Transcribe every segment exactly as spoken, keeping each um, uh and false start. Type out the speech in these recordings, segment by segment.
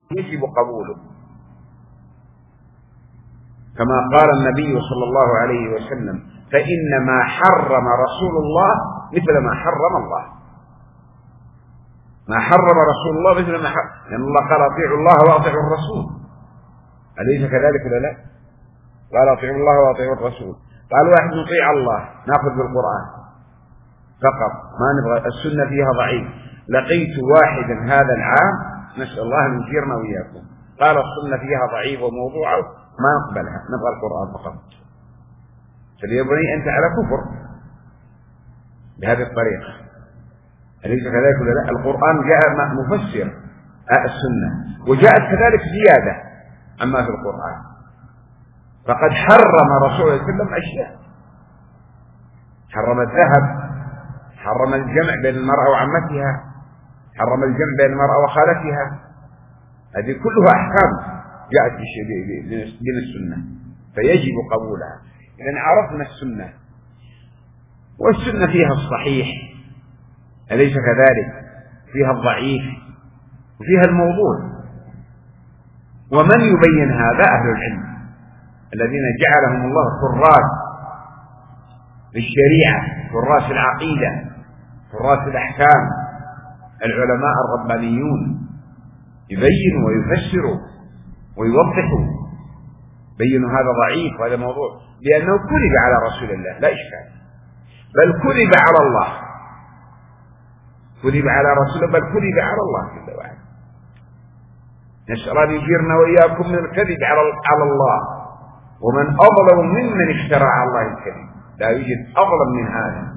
يجب قبوله، كما قال النبي صلى الله عليه وسلم: فإنما حرم رسول الله مثل ما حرم الله. ما حرم رسول الله مثل ما حرم، لأن الله قال: أطيعوا الله وأطيعوا الرسول. أليس كذلك ولا لا؟ قال: أطيعوا الله وأطيعوا الرسول. قال: واحد نطيع الله، نأخذ بالقرآن فقط، ما نبغى السنة فيها ضعيف. لقيت واحدا هذا العام، نسأل الله أن يجيرنا وإياكم، قال: السنة فيها ضعيف وموضوعه، ما نقبلها، نبغى القرآن فقط. فليبني أنت على كفر بهذه الطريقة. أليس كذلك ولا لا؟ القرآن جاء مفسر السنة، وجاءت كذلك زيادة عما في القرآن. فقد حرم رسول الله صلى الله عليه وسلم أشياء، حرم الذهب، حرم الجمع بين المرأة وعمتها، حرم الجمع بين المرأة وخالتها. هذه كلها أحكام جاءت من السنة، فيجب قبولها. إذن عرفنا السنة، والسنة فيها الصحيح، أليس كذلك؟ فيها الضعيف وفيها الموضوع. ومن يبين هذا؟ أهل العلم الذين جعلهم الله حراس للشريعة، حراس العقيدة، حراس الأحكام، العلماء الربانيون، يبينوا ويفسروا ويوضحوا، بينوا هذا ضعيف وهذا موضوع، لأنه كذب على رسول الله، لا إشكال، بل كذب على الله، كذب على رسول الله، بل كذب على الله جل وعلا. نسأل أن يجيرنا وإياكم من الكذب على الله. ومن أظلم ممن افترى على الله الكذب، لا يوجد أظلم من هذا.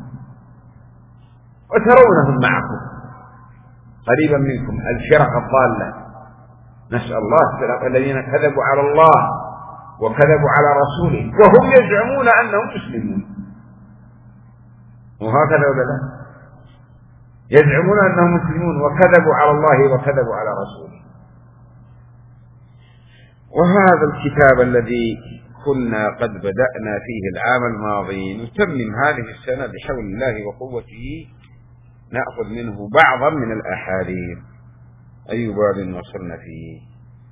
وترونهم معكم قريبا منكم الفرق الضالة، نسأل الله السلامة، الذين كذبوا على الله وكذبوا على رسوله وهم يزعمون أنهم مسلمون. وهكذا ولا لا؟ يزعمون أنهم مسلمون وكذبوا على الله وكذبوا على رسوله. وهذا الكتاب الذي كنا قد بدأنا فيه العام الماضي نتمم هذه السنة بحول الله وقوته، نأخذ منه بعضا من الأحاديث. أي باب وصلنا فيه؟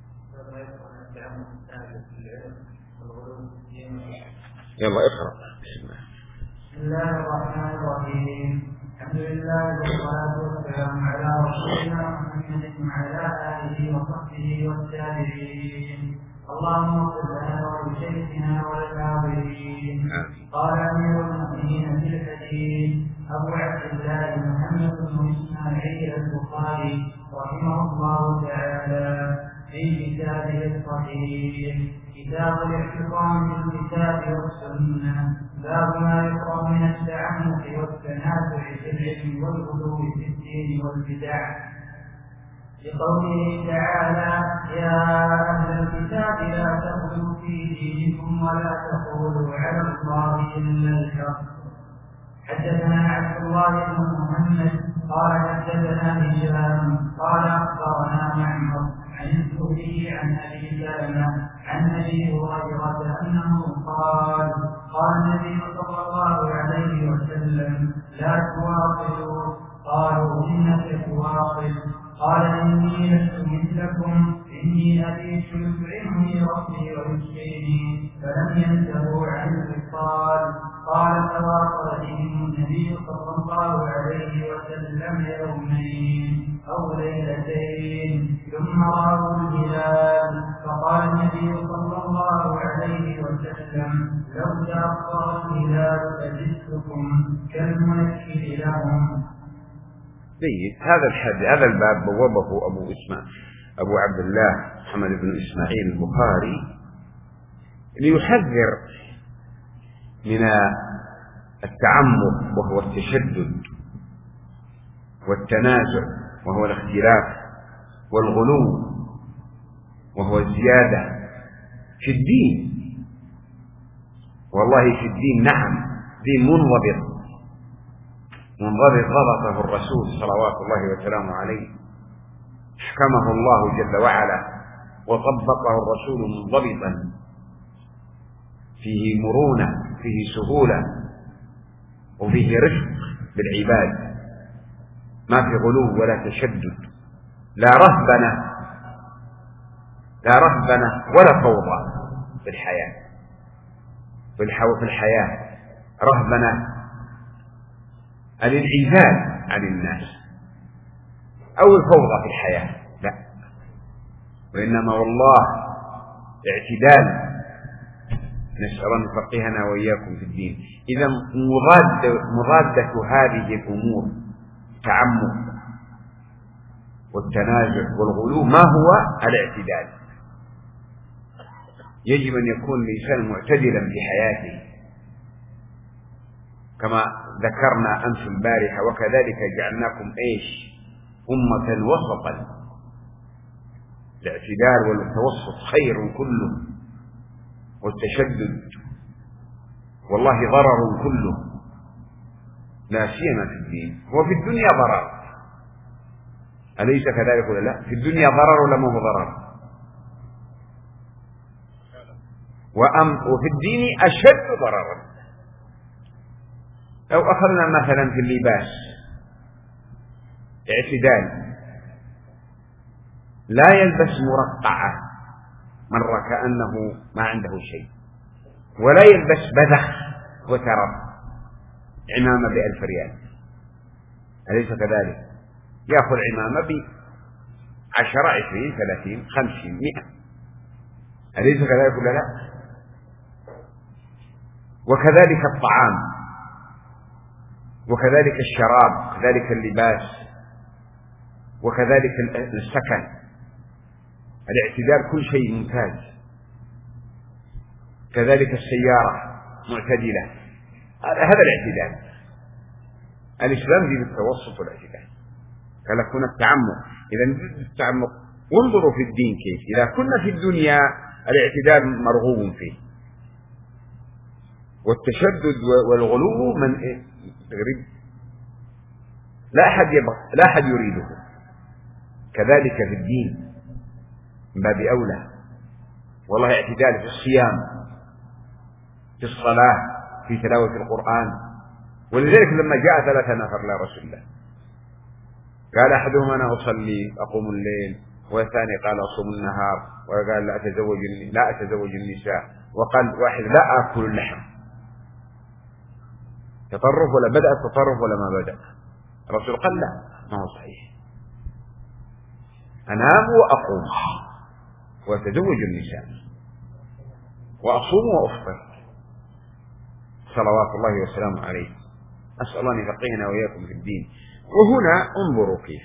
يلا اقرأ. بسم الله. بسم الله الرحمن الرحيم. الحمد لله والصلاة والسلام على رسولنا محمد وعلى آله وصحبه والتابعين. اللهم اغفر لنا ولشيخنا وللحاضرين. قال أمير المؤمنين في الحديث أبو عبد الله محمد بن إسماعيل البخاري رحمه الله تعالى في كتابه الصحيح كتاب الاعتصام بالكتاب والسنة، باب ما يقرأ من التعنت والتنازع في العلم والغلو في الدين والبدع. لقوله تعالى: يا أهل الكتاب لا تغلوا في دينكم ولا تقولوا على الله إلا الحق. حدثنا عبد الله بن محمد قال حدثنا هشام قال أخبرنا معمر عن الزهري عن أبي سلمة عن أبي هريرة أنه قال: قال النبي صلى الله عليه وسلم: لا تواصلوا. قالوا: إنك تواصل. قال: إني لست مثلكم، إني أبيت يطعمني ربي ويسقيني، فلم ينتهوا عن الوصال. قال: فواصل بهم النبي صلى الله عليه وسلم يومين أو ليلتين، ثم رأوا الهلال، فقال النبي صلى الله عليه وسلم: لو تأخر الهلال لزدتكم كالمنكر لهم. جيد. هذا الحديث، هذا الباب بوابه أبو إسماعيل أبو عبد الله محمد بن إسماعيل البخاري ليحذر من التعمق وهو التشدد، والتنازع وهو الاختلاف، والغلو وهو الزيادة في الدين. والله في الدين نعم دين منضبط منضبط ضبطه الرسول صلوات الله وسلامه عليه، حكمه الله جل وعلا وطبقه الرسول منضبطا، فيه مرونة، فيه سهولة، وفيه رفق بالعباد، ما في غلو ولا تشدد، لا رهبنة لا رهبنة ولا فوضى في الحياة. في في الحياة رهبنة الانعزال عن الناس أو الفوضى في الحياة، لا، وإنما والله اعتدال. نسأل أن يفقهنا وإياكم في الدين. إذا مضادة, مضادة هذه الأمور التعمق والتنازع والغلو ما هو الاعتدال. يجب أن يكون الإنسان معتدلا في حياته كما ذكرنا أمس البارحة، وكذلك جعلناكم إيش؟ أمة وسطا. الاعتدال والتوسط خير كله، والتشدد والله ضرر كله، لا سيما في الدين. وفي الدنيا ضرر، أليس كذلك ولا لا؟ في الدنيا ضرر ولا ما هو ضرر؟ وأم وفي الدين أشد ضررا. لو أخذنا مثلا في اللباس اعتدال، لا يلبس مرقعة مرة كأنه ما عنده شيء، ولا يلبس بذخ وترف عمامة بألف ريال، أليس كذلك؟ يأخذ عمامة بعشرة عشرين ثلاثين خمسين مئة، أليس كذلك ولا لا؟ وكذلك الطعام، وكذلك الشراب، وكذلك اللباس، وكذلك السكن. الاعتدال كل شيء ممتاز. كذلك السيارة معتدلة، هذا الاعتدال. الإسلام دين التوسط والاعتدال. قال كنا التعمق. إذا نريد التعمق وانظروا في الدين كيف. إذا كنا في الدنيا الاعتدال مرغوب فيه، والتشدد والغلو من تقريب لا أحد يبغى، لا أحد يريده. كذلك في الدين من باب أولى. والله اعتدال في الصيام، في الصلاة، في تلاوة القرآن. ولذلك لما جاء ثلاثة نفر لا رسول الله، قال أحدهم أنا أصلي أقوم الليل، والثاني قال أصوم النهار، وقال لا أتزوج لا أتزوج النساء، وقال واحد لا أكل اللحم. تطرف ولا بدأ التطرف ولا ما بدأ؟ الرسول قال لا، ما هو صحيح. أنام وأقوم وأتزوج النساء وأصوم وأفطر صلوات الله وسلامه عليه. أسأل الله أن يفقهنا وإياكم في الدين. وهنا انظروا كيف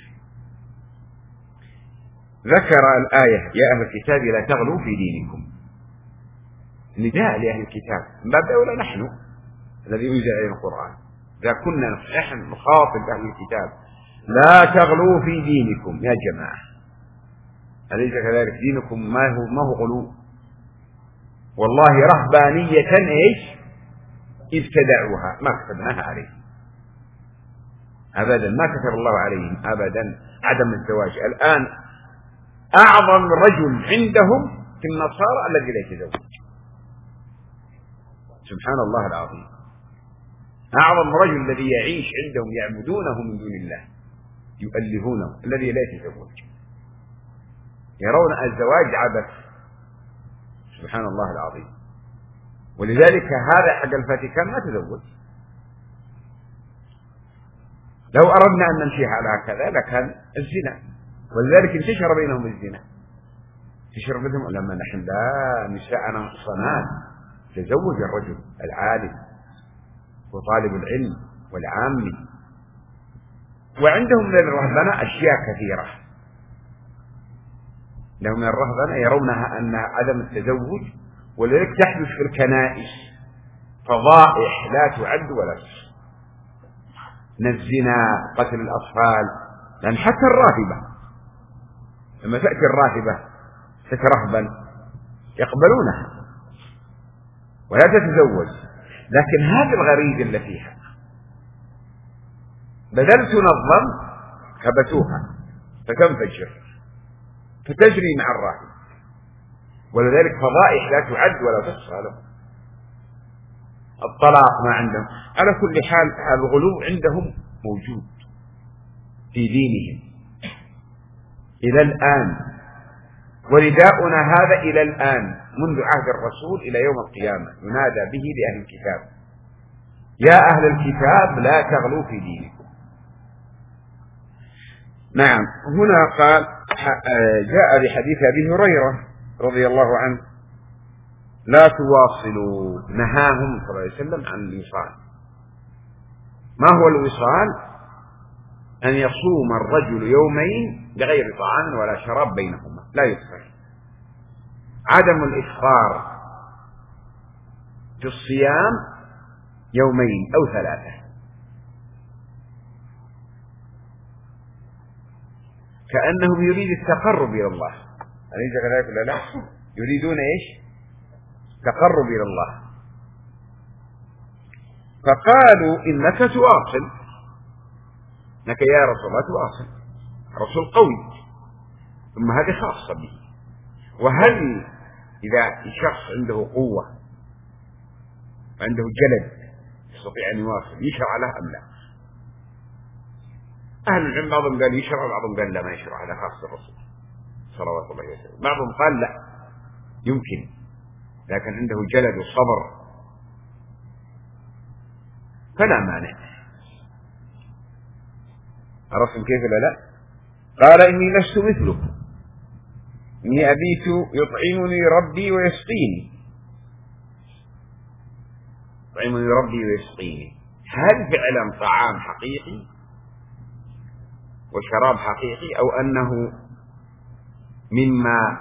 ذكر الآية يا أهل الكتاب لا تغلوا في دينكم، نداء لأهل الكتاب من باب أولى نحن الذي أنزل علينا القرآن. إذا كنا نحن نخاطب أهل الكتاب لا تغلوا في دينكم يا جماعة، أليس كذلك؟ دينكم ما هو ما هو غلو. والله رهبانية إيش ابتدعوها، ما كتبناها عليهم أبدا، ما كتب الله عليهم أبدا عدم الزواج. الآن أعظم رجل عندهم في النصارى الذي لا يتزوج، سبحان الله العظيم. أعظم رجل الذي يعيش عندهم يعبدونه من دون الله يؤلهونه، الذي لا يتزوج، يرون الزواج عبث، سبحان الله العظيم. ولذلك هذا حق الفاتيكان ما تزوج. لو أردنا أن نمشي على هكذا لكان الزنا، ولذلك انتشر بينهم الزنا، انتشر بينهم لما نحن لا نساءنا محصنات. تزوج الرجل العالم وطالب العلم والعامي. وعندهم من الرهبنة أشياء كثيرة، لهم من الرهبنة يرونها أن عدم التزوج، ولذلك تحدث في الكنائس فضائح لا تعد ولا تحصى، من الزنا، قتل الأطفال. لأن حتى الراهبة لما تأتي الراهبة تترهبن يقبلونها ولا تتزوج، لكن هذه الغريزة اللي فيها بدل تنظم كبتوها فتنفجر فتجري مع الراهب، ولذلك فضائح لا تعد ولا تحصى لهم. الطلاق ما عندهم. على كل حال الغلو عندهم موجود في دينهم إلى الآن. ورداؤنا هذا إلى الآن منذ عهد الرسول إلى يوم القيامة ينادى به لأهل الكتاب: يا أهل الكتاب لا تغلوا في دينكم. نعم. هنا قال جاء بحديث أبي هريرة رضي الله عنه: لا تواصلوا، نهاهم صلى الله عليه وسلم عن الوصال. ما هو الوصال؟ أن يصوم الرجل يومين بغير طعام ولا شراب بينهما، لا يفطر. عدم الإفطار في الصيام يومين أو ثلاثة، كأنهم يريد التقرب إلى الله، أليس كذلك ولا لا؟ يريدون إيش؟ تقرب إلى الله. فقالوا إنك تواصل، إنك يا رسول الله تواصل، رسول قوي، ثم هذه خاصة به. وهل إذا الشخص عنده قوة وعنده جلد يستطيع أن يواصل يشرع له أم لا؟ أهل العلم بعضهم قال يشرع وبعضهم قال لا ما يشرع، هذا خاص الرسول صلوات الله عليه وسلم. بعضهم قال لا يمكن، لكن عنده جلد وصبر فلا مانع. عرفتم كيف ولا لا؟ قال إني لست مثلكم، إني أبيت يطعمني ربي ويسقيني، يطعمني ربي ويسقيني. هل فعلا طعام حقيقي وشراب حقيقي، أو أنه مما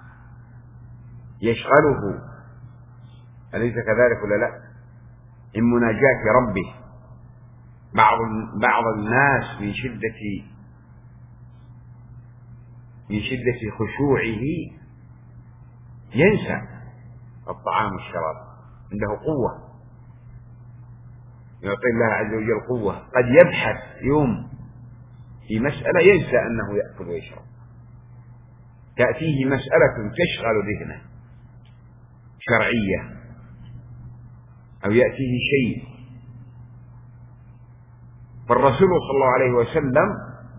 يشغله، أليس كذلك ولا لا؟ من مناجاة ربه. بعض بعض الناس من شدة من شدة خشوعه ينسى الطعام والشراب، عنده قوة يعطي الله عز وجل قوة، قد يبحث يوم في مسألة ينسى أنه يأكل ويشرب، تأتيه مسألة تشغل ذهنه شرعية، أو يأتيه شيء. فالرسول صلى الله عليه وسلم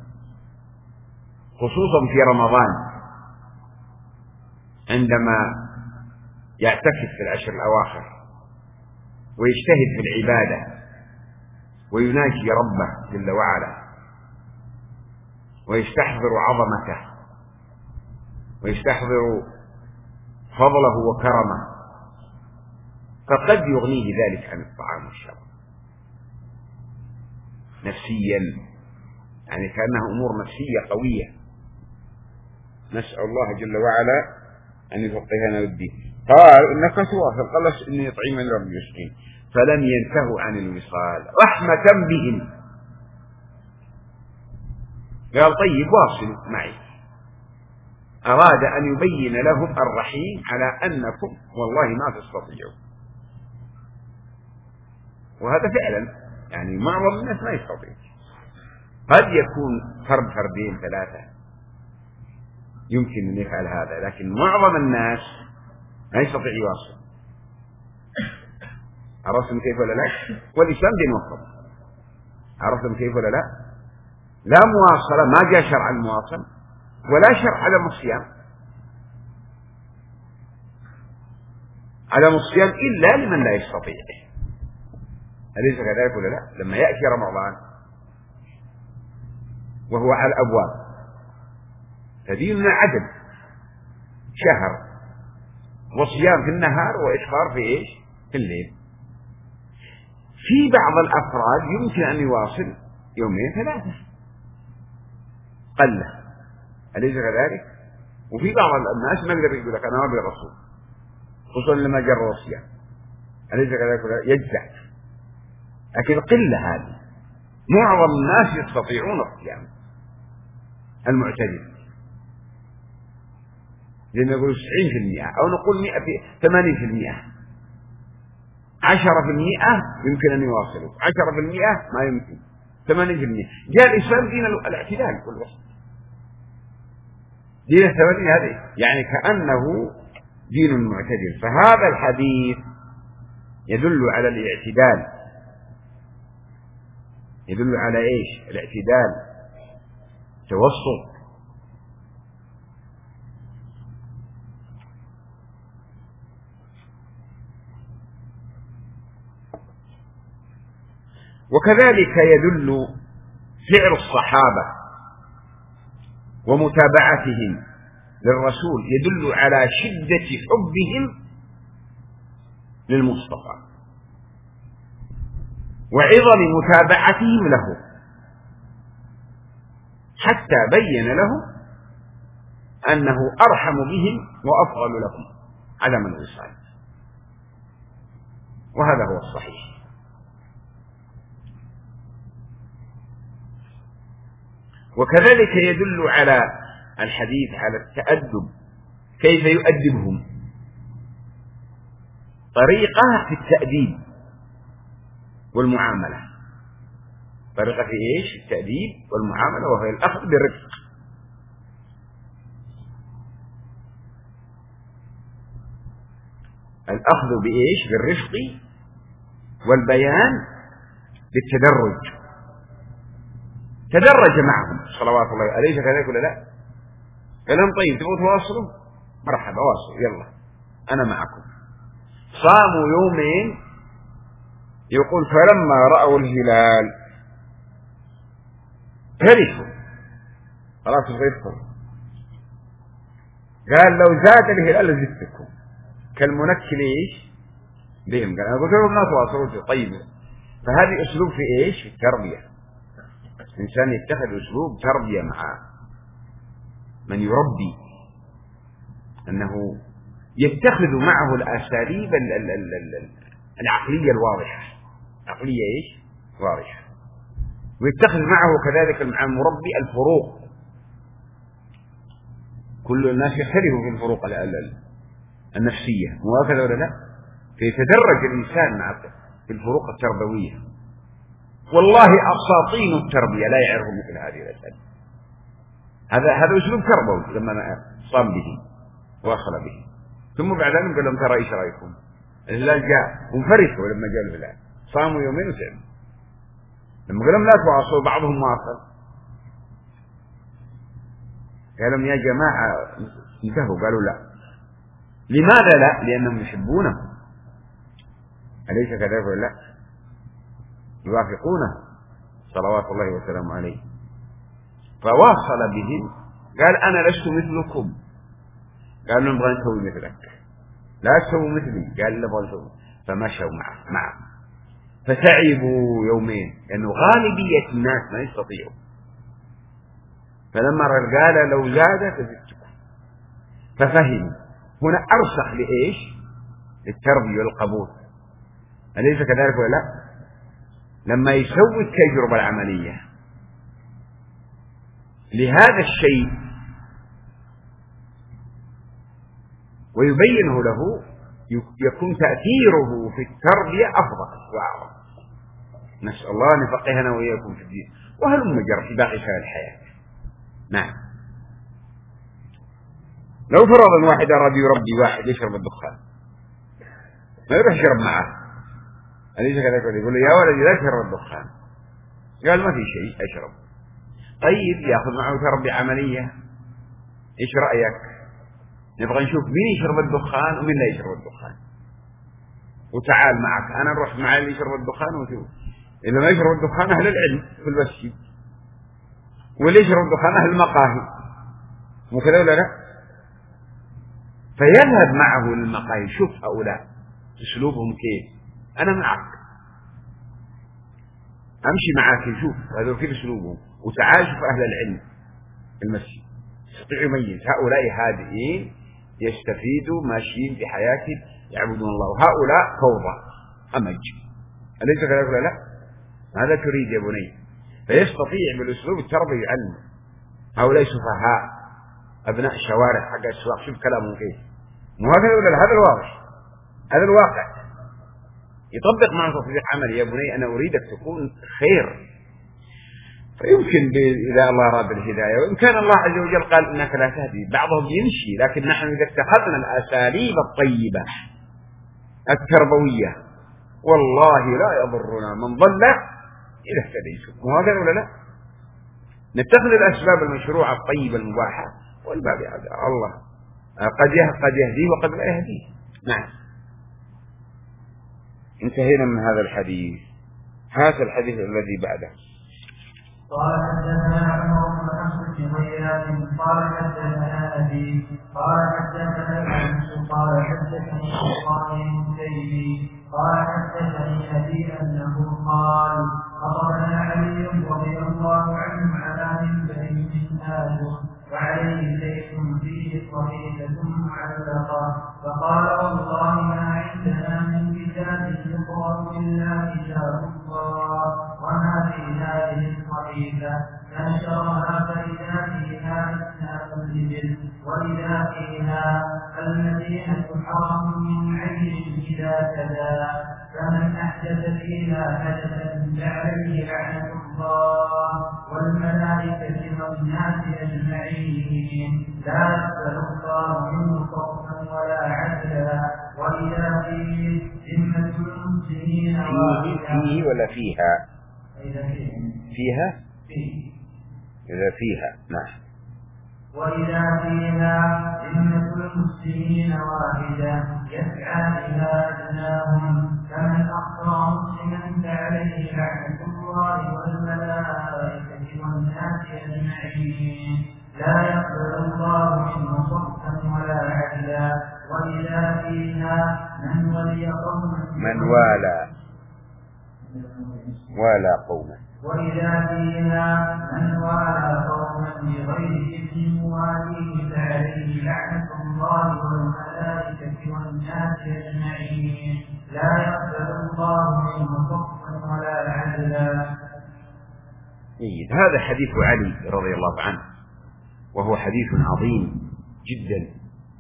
خصوصا في رمضان عندما يعتكف في العشر الأواخر ويجتهد في العبادة ويناجي ربه جل وعلا ويستحضر عظمته ويستحضر فضله وكرمه، فقد يغنيه ذلك عن الطعام والشراب نفسيا، يعني كأنها أمور نفسية قوية. نسأل الله جل وعلا أن يفقهنا بالدين. قال إنك تواصل، قال إني يطعمني ربي يسقين، فلم ينتهوا عن الوصال رحمة بهم. قال طيب واصلوا معي، أراد أن يبين لهم الرحيم على أنكم والله ما تستطيعون. وهذا فعلا يعني معظم الناس ما يستطيع، قد يكون فرد فردين ثلاثة يمكن أن يفعل هذا، لكن معظم الناس ما يستطيع يواصل. عرفتم كيف ولا لا؟ والإسلام دين وسط. عرفتم كيف ولا لا؟ لا مواصلة، ما جاء شرع المواصل ولا شرع عدم الصيام، عدم الصيام إلا لمن لا يستطيع. أليس كذلك ولا لا؟ لما يأتي رمضان وهو على الأبواب فديننا عدل شهر وصيام في النهار وإفطار في إيش؟ في الليل. في بعض الأفراد يمكن أن يواصل يومين ثلاثة قلة، أليس كذلك؟ وفي بعض الناس ما يقدر يقول لك أنا ما أبي الرسول، خصوصا لما جرى الصيام، أليس كذلك ولا لا؟ يجزع. لكن قلة هذه، معظم الناس يستطيعون الصيام المعتدل، لأن نقول تسعين في المئة أو نقول مئة في ثمانين في المئة، عشرة في المئة يمكن أن يواصلوا، عشرة في المئة ما يمكن، ثمانين في المئة. جاء الإسلام دين الاعتدال والوسط، دين الثمانين هذه يعني كأنه دين معتدل. فهذا الحديث يدل على الاعتدال، يدل على ايش؟ الاعتدال، توسط. وكذلك يدل فعل الصحابة ومتابعتهم للرسول يدل على شدة حبهم للمصطفى وعظم متابعتهم له، حتى بين له أنه أرحم بهم وأفضل لهم عدم الوصال، وهذا هو الصحيح. وكذلك يدل على الحديث على التأدب، كيف يؤدبهم، طريقة في التأديب والمعاملة، طريقة في إيش؟ التأديب والمعاملة، وهي الأخذ بالرفق. الأخذ بإيش؟ بالرفق، والبيان بالتدرج. تدرج معهم صلوات الله عليه، أليس كذلك ولا لا؟ قال لهم طيب تبغوا تواصلوا؟ مرحبا واصلوا، يلا أنا معكم. صاموا يومين، يقول فلما رأوا الهلال فرحوا، خلاص غيرتهم، قال لو زاد الهلال لزدتكم، كالمنكل ايش بهم، قال انا قلت لهم لا تواصلوا. طيب فهذه اسلوب في ايش؟ في التربيه. الانسان يتخذ اسلوب تربيه مع من يربي، انه يتخذ معه الاساليب العقليه الواضحه، عقليه ايش؟ واضحه. ويتخذ معه كذلك مع المربي الفروق. كل الناس يختلفوا في الفروق النفسيه، مو هكذا ولا لا؟ فيتدرج الانسان مع في الفروق التربويه. والله اساطين التربيه لا يعرف مثل هذه الاسئله. هذا هذا اسلوب تربوي لما صام به واصل به. ثم بعد ذلك قال لهم ترى ايش رايكم؟ الهلال جاء وانفرحوا لما جاء الهلال، صاموا يومين وسلموا. لما قال لهم لا تواصلوا، بعضهم واصل، قال لهم يا جماعه انتهوا، قالوا لا. لماذا لا؟ لانهم يحبونه، اليس كذلك ولا لا؟ يوافقونه صلوات الله وسلامه عليه. فواصل بهم، قال انا لست مثلكم، قال لهم نبغى نسوي مثلك، لا تسووا مثلي، قال نبغى نسوي. فمشوا معه معه فتعبوا يومين، لانه غالبيه الناس ما يستطيعوا. فلما قال لو زاد فزدتكم، ففهموا. هنا ارسخ لايش؟ للتربيه والقبول، اليس كذلك ولا لا؟ لما يسوي التجربه العمليه لهذا الشيء ويبينه له، يكون تأثيره في التربية أفضل وأعظم. نسأل الله أن يفقهنا وإياكم في الدين، وهلم جر في باقي شيء الحياة. نعم. لو فرض أن واحد أراد يربي واحد يشرب الدخان، ما يروح يشرب معه، أليس كذلك؟ يقول له يا ولدي لا تشرب الدخان، قال ما في شيء أشرب. طيب يأخذ معه تربية عملية، إيش رأيك؟ نبغى نشوف مين يشرب الدخان ومين لا يشرب الدخان، وتعال معك أنا نروح مع اللي يشرب الدخان وشوف. إذا ما يشرب الدخان أهل العلم في المسجد، واللي يشرب الدخان أهل المقاهي، مو كذا ولا لا؟ فيذهب معه للمقاهي، شوف هؤلاء أسلوبهم كيف، أنا معك، أمشي معك شوف هذول كيف أسلوبهم، وتعال شوف أهل العلم في المسجد، يستطيع يميز هؤلاء هادئين يستفيدوا ماشيين في حياتهم يعبدون الله، وهؤلاء فوضى أمج، أليس كذلك ولا لا؟ هذا تريد يا بني. فيستطيع بالأسلوب التربوي يعلم. هؤلاء سفهاء أبناء الشوارع حق الأسواق، شوف كلامهم كيف، مو هكذا ولا لا؟ هذا الواضح، هذا الواقع. يطبق معه تطبيق عملي. يا بني أنا أريدك تكون خير، فيمكن إذا الله أراد الهداية، وإن كان الله عز وجل قال إنك لا تهدي، بعضهم يمشي، لكن نحن إذا اتخذنا الأساليب الطيبة التربوية والله لا يضرنا من ضل إذا اهتديتم، وهذا ولا لا؟ نتخذ الأسباب المشروعة الطيبة المباحة، والباب هذا الله قد قد يهديه وقد لا يهديه. نعم. انتهينا من هذا الحديث. هذا الحديث الذي بعده. قال حدثنا عمر بن حفص بن غياث قال حدثنا أبي قال حدثنا الأنس قال حدثني سلطان المسيبي قال حدثني أبي أنه قال خطبنا علي رضي الله عنه على منبر من آدم وعليه سيف فيه صحيفة معلقة فقال والله ما عندنا من كتاب يقرأ إلا كتاب الله وما في هذه الصحيفة فنشرها فإذا فيها أسنان الإبل وإذا فيها المدينة حرم من عين إذا كذا فمن أحدث فيها حدثا فعليه لعنة الله والملائكة والناس أجمعين لا يقبل الله منه صرفا ولا عدلا وإذا فيه ذمة المسلمين فيه فيه ولا فيها؟ فيها؟ فيه إذا فيها نعم. وإذا فيها ذمة المسلمين واحدة يسعى بها أدناهم فمن أخطأ مسلما فعليه لعنة الله والملائكة والناس أجمعين لا يقبل الله منه صرفا ولا عدلا وإذا فيها من ولي قوما من والى والى قوما وإذا فيها من والى قوما بغير إذن مواليه فعليه لعنة الله والملائكة والناس أجمعين لا يقبل الله منه صرفا ولا عدلا. جيد. هذا حديث علي رضي الله عنه وهو حديث عظيم جدا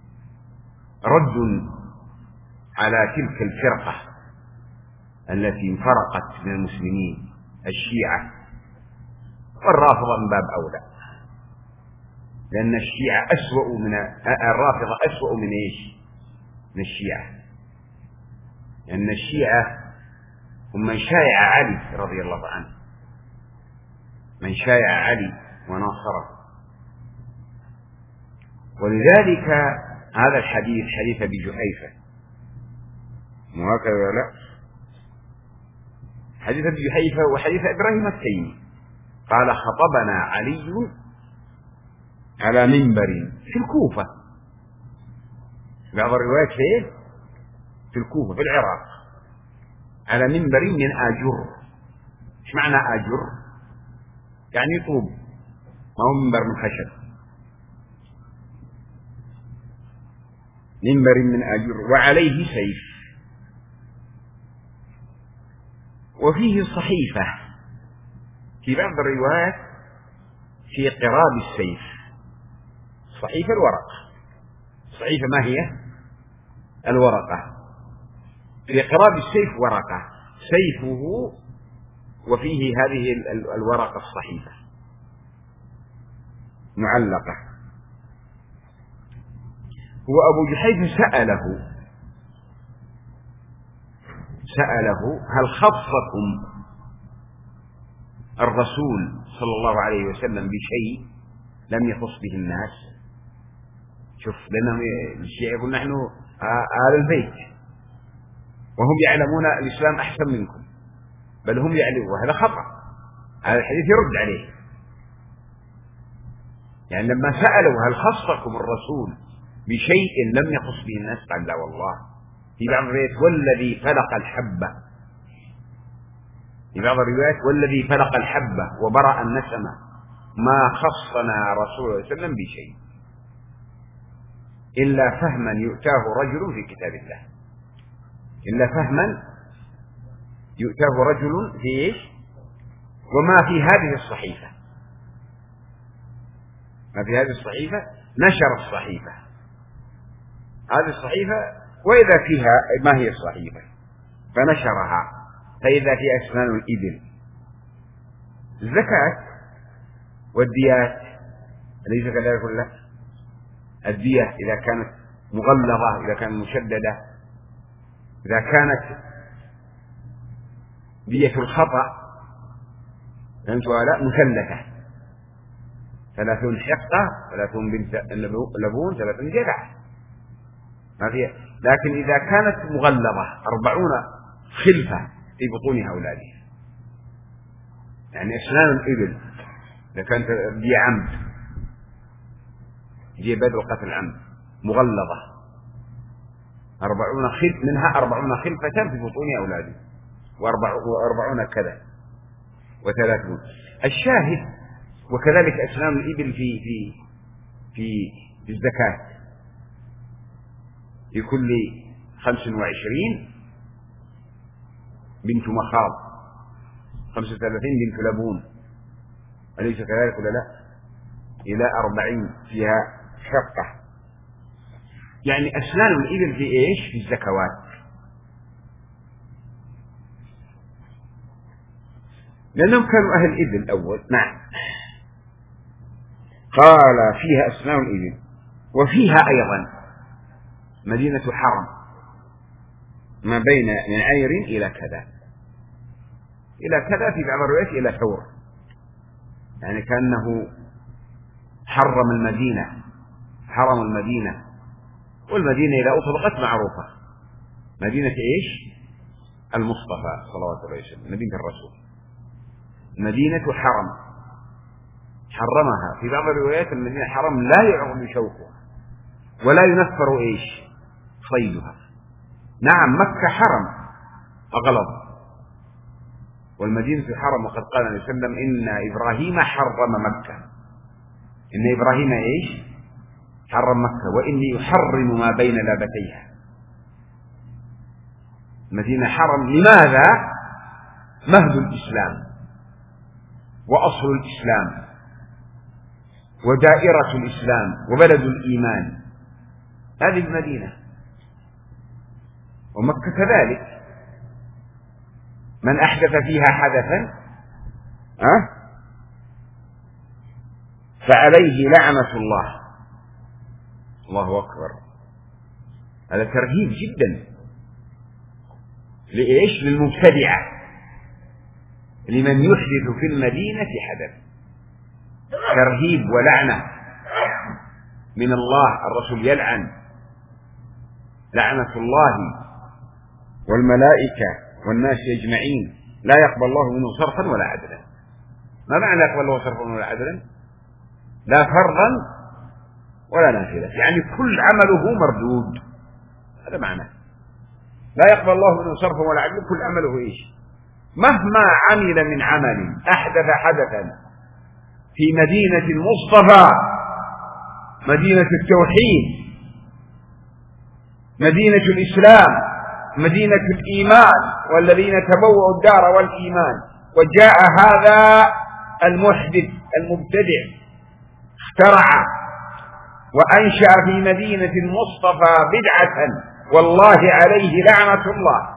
رد على تلك الفرقة التي انفرقت من المسلمين الشيعة والرافضة من باب أولى لأن الشيعة أسوأ من الرافضة أسوأ من إيش؟ من الشيعة لأن الشيعة هم من شايع علي رضي الله عنه من شايع علي وناصره ولذلك هذا الحديث حديث أبي جحيفة مو هكذا لا حديث أبي جحيفة وحديث إبراهيم التيمي قال خطبنا علي على منبر في الكوفة بعض الروايات فيه في الكوفة في العراق على منبر من آجر. ايش معنى آجر؟ يعني طوب ما هو منبر من خشب منبر من آجر وعليه سيف وفيه صحيفة في بعض الروايات في قراب السيف صحيفة الورقة الصحيفة ما هي الورقة في قراب السيف ورقة سيفه وفيه هذه الورقة الصحيفة معلقة. هو أبو جحيفة سأله سأله هل خصكم الرسول صلى الله عليه وسلم بشيء لم يخص به الناس؟ شوف لأنهم الشيعة يقول نحن آل البيت وهم يعلمون الإسلام أحسن منكم بل هم يعلمون وهذا خطأ. هذا الحديث يرد عليه يعني لما سألوا هل خصكم الرسول بشيء لم يخص به الناس قال لا والله. في بعض الروايات والذي فلق الحبة في بعض الروايات والذي فلق الحبة وبرأ النسمة ما خصنا رسول الله صلى الله عليه وسلم بشيء إلا فهما يؤتاه رجل في كتاب الله إلا فهما يؤتاه رجل في إيش وما في هذه الصحيفة ما في هذه الصحيفة نشر الصحيفة هذه الصحيفة وإذا فيها ما هي الصحيفة فنشرها فإذا فيها أسنان الإبل الزكاة والديات أليس كذلك ولا الدية إذا كانت مغلظة إذا كانت مشددة إذا كانت دية الخطأ فهمت ولا مثلثة ثلاثون حقة ثلاثون بنت لبون ثلاثون جدع ما فيها. لكن إذا كانت مغلظة أربعون خلفة في بطون أولادها يعني أسنان الإبل إذا كانت دي عمد، دي بدء قتل عمد مغلظة، أربعون خلف منها أربعون خلفة في بطون أولاده، وأربعون كذا وثلاثون. الشاهد وكذلك أسنان الإبل في في في في الزكاة في كل خمس وعشرين بنت مخاض، خمسة وثلاثين بنت لبون، أليس كذلك ولا لا؟ إلى أربعين فيها شقة. يعني أسنان الإبل في إيش؟ في الزكوات، لأنهم كانوا أهل الإبل الأول. نعم. قال فيها أسنان الإبل، وفيها أيضا مدينة حرم ما بين من عير إلى كذا إلى كذا، في بعض الروايات إلى ثور، يعني كأنه حرم المدينة، حرم المدينة. والمدينة إذا أطلقت معروفة، مدينة إيش؟ المصطفى صلوات الله وسلم، مدينة الرسول، مدينة حرم حرمها. في بعض الروايات المدينة حرم لا يعظم شوكها ولا ينفر إيش؟ صيدها. نعم مكة حرم أغلظ، والمدينة حرم، وقد قال النبي صلى الله عليه وسلم إن إبراهيم حرم مكة، إن إبراهيم إيش؟ حرم مكة، وإني يحرم ما بين لابتيها. المدينة حرم، لماذا؟ مهد الإسلام وأصل الإسلام ودائرة الإسلام وبلد الإيمان، هذه المدينة. ومكة كذلك، من أحدث فيها حدثا أه؟ فعليه لعنة الله. الله أكبر. هذا ترهيب جدا لإيش؟ للمبتدعة، لمن يحدث في المدينة حدث، ترهيب ولعنة من الله. الرسول يلعن لعنة الله والملائكة والناس أجمعين، لا يقبل الله منه صرفا ولا عدلا. ما معنى يقبل الله صرفا ولا عدلا؟ لا فرضا ولا نافلة، يعني كل عمله مردود، هذا معناه. لا يقبل الله منه صرفا ولا عدلا، كل عمله إيش؟ مهما عمل من عمل أحدث حدثا في مدينة المصطفى، مدينة التوحيد، مدينة الإسلام، مدينة الإيمان، والذين تبوأوا الدار والإيمان، وجاء هذا المحدث المبتدع اخترع وأنشأ في مدينة المصطفى بدعة، والله عليه لعنة الله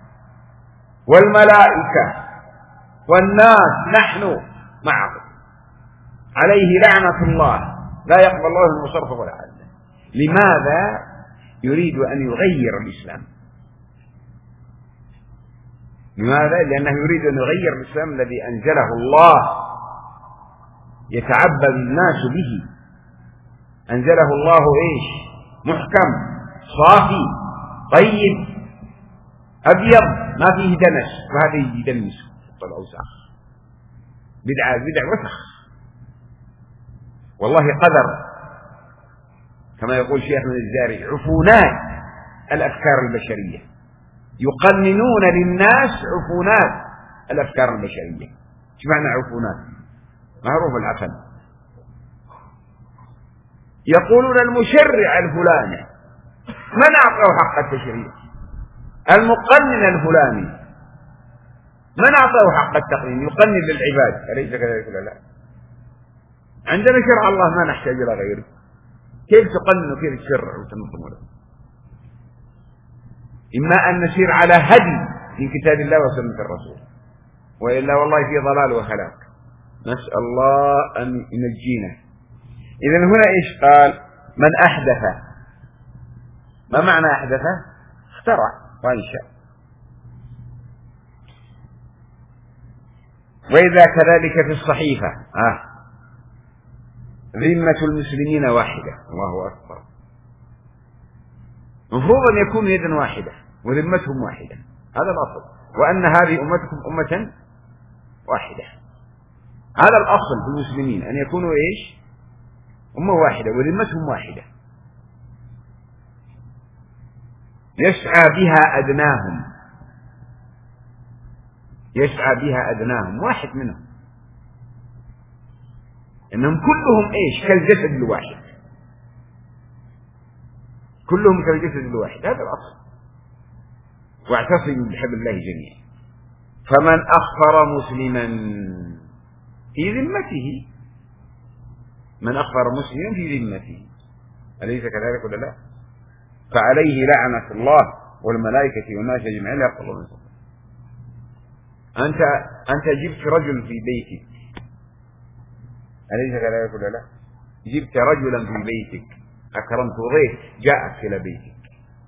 والملائكة والناس، نحن معه، عليه لعنة الله، لا يقبل الله منه صرفا ولا عدلا. لماذا؟ يريد أن يغير الإسلام. لماذا؟ لأنه يريد أن يغير الإسلام الذي أنزله الله يتعبد الناس به. أنزله الله إيش؟ محكم صافي طيب أبيض ما فيه دنس، وهذا يدنس والأوساخ، بدعة بدع وسخ، والله قدر كما يقول شيخنا الجزائري عفونات الأفكار البشرية، يقننون للناس عفونات الأفكار البشرية. شو معنى عفونات؟ معروف العفن. يقولون المشرع الفلاني، من أعطاه حق التشريع؟ المقنن الفلاني، من أعطاه حق التقنين؟ يقنن للعباد، أليس كذلك ولا لا؟ عندنا شرع الله ما نحتاج إلى غيره، كيف تقنن وكيف تشرع وتنظم له؟ إما أن نسير على هدي من كتاب الله وسنة الرسول، وإلا والله في ضلال وهلاك، نسأل الله أن ينجينا. إذن هنا إيش قال؟ من أحدث. ما معنى أحدث؟ اخترع وانشأ. وإذا كذلك في الصحيفة آه. ذمة المسلمين واحدة. الله أكبر. مفروض أن يكون يدا واحدة وذمتهم واحدة، هذا الأصل، وأن هذه أمتكم أمة واحدة. هذا الأصل في المسلمين أن يكونوا إيش؟ أمة واحدة وذمتهم واحدة يسعى بها أدناهم، يسعى بها أدناهم، واحد منهم، إنهم كلهم إيش؟ كالجسد الواحد، كلهم كالجسد الواحد، هذا الأصل. واعتصموا بحبل الله جميعا. فمن أخفر مسلما في ذمته، من أخفر مسلما في ذمته، أليس كذلك ولا لا؟ فعليه لعنة الله والملائكة والناس أجمعين لا يقبلون منه. أنت أنت جبت رجل في بيتك، أليس كذلك ولا لا؟ جبت رجلا في بيتك، أكرمت ضيف جاءك إلى بيتك،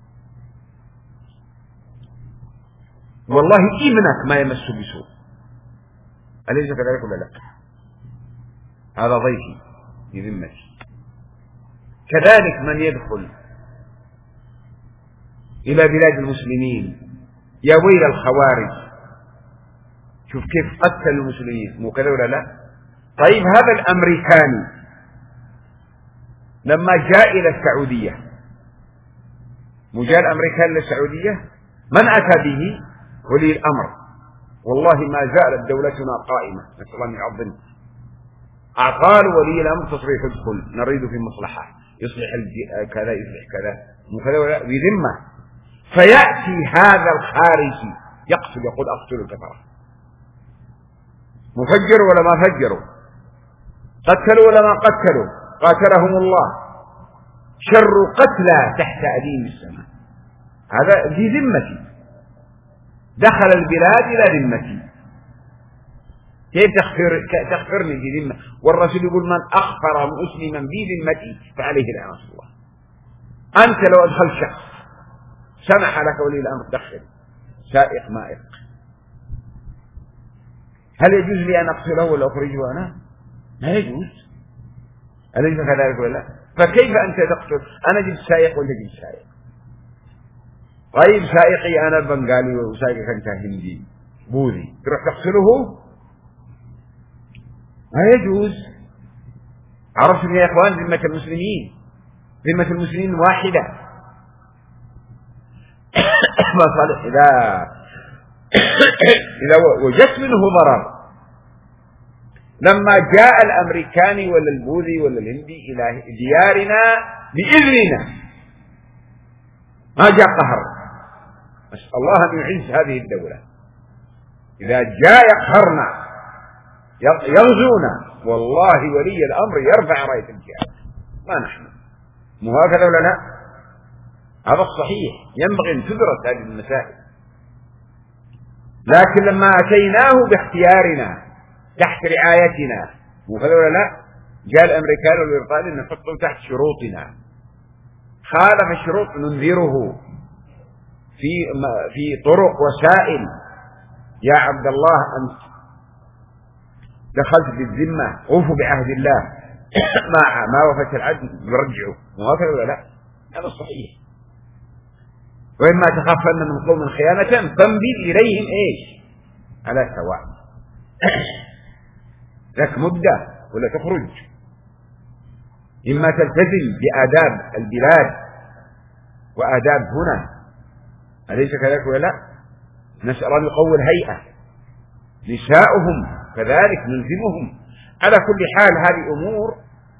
والله ابنك ما يمس بسوء، أليس كذلك ولا لا؟ هذا ضيفي في ذمتي. كذلك من يدخل إلى بلاد المسلمين، يا ويل الخوارج، شوف كيف قتل المسلمين، مو كذا ولا لا؟ طيب هذا الأمريكاني لما جاء إلى السعودية، مو جاء الأمريكان إلى السعودية، من أتى به؟ ولي الأمر. والله ما زالت دولتنا قائمة، نسأل الله أن يعظمها. أعطى ولي الأمر تصريح ادخل، نريد في مصلحة، يصلح كذا يصلح كذا، مو كذا ولا بذمة. فيأتي هذا الخارجي يقتل، يقول أقتل الكفرة، مفجر ولا ما فجروا، قتلوا ولا ما قتلوا، قاتلهم الله، شر قتلى تحت أديم السماء. هذا في ذمتي، دخل البلاد إلى ذمتي، كيف تغفر تغفرني في ذمة؟ والرسول يقول من أخفر مسلما في ذمتي فعليه لعنة الله. أنت لو أدخل شخص سمح لك ولي الأمر دخل سائق مائق، هل يجوز لي أن أقتله ولا أخرجه أنا؟ لا يجوز، أليس كذلك ولا لا؟ فكيف أنت تقتل؟ أنا جبت سائق ولا جبت سائق؟ طيب سائقي أنا بنغالي وسائقك أنت هندي بوذي، تروح تقتله؟ ما يجوز. عرفتم يا إخوان ذمة المسلمين، ذمة المسلمين واحدة. إذا إذا وجدت منه ضرر، لما جاء الأمريكاني ولا البوذي ولا الهندي إلى ديارنا بإذننا، ما جاء قهر، نسأل الله أن يعز هذه الدولة. إذا جاء يقهرنا يغزونا، والله ولي الأمر يرفع راية الجهاد، ما نحن، مو هكذا ولا لا؟ هذا الصحيح، ينبغي أن تدرس هذه المسائل. لكن لما أتيناه باختيارنا تحت رعايتنا، مو هكذا ولا لا؟ جاء الأمريكان والبريطانيين نحطه تحت شروطنا، خالف الشروط ننذره في في طرق وسائل. يا عبد الله أنت دخلت بالذمة، اوفوا بعهد الله، ما ما وفت العهد نرجعه، مو هكذا ولا لا؟ هذا صحيح. وإما تخافن من قوم خيانة فانبذ إليهم إيش؟ على سواء. لك مدة ولا تخرج، إما تلتزم بآداب البلاد وآداب هنا، أليس كذلك ولا لا؟ نسأل أن يقوي الهيئة، نساؤهم كذلك نلزمهم. على كل حال هذه أمور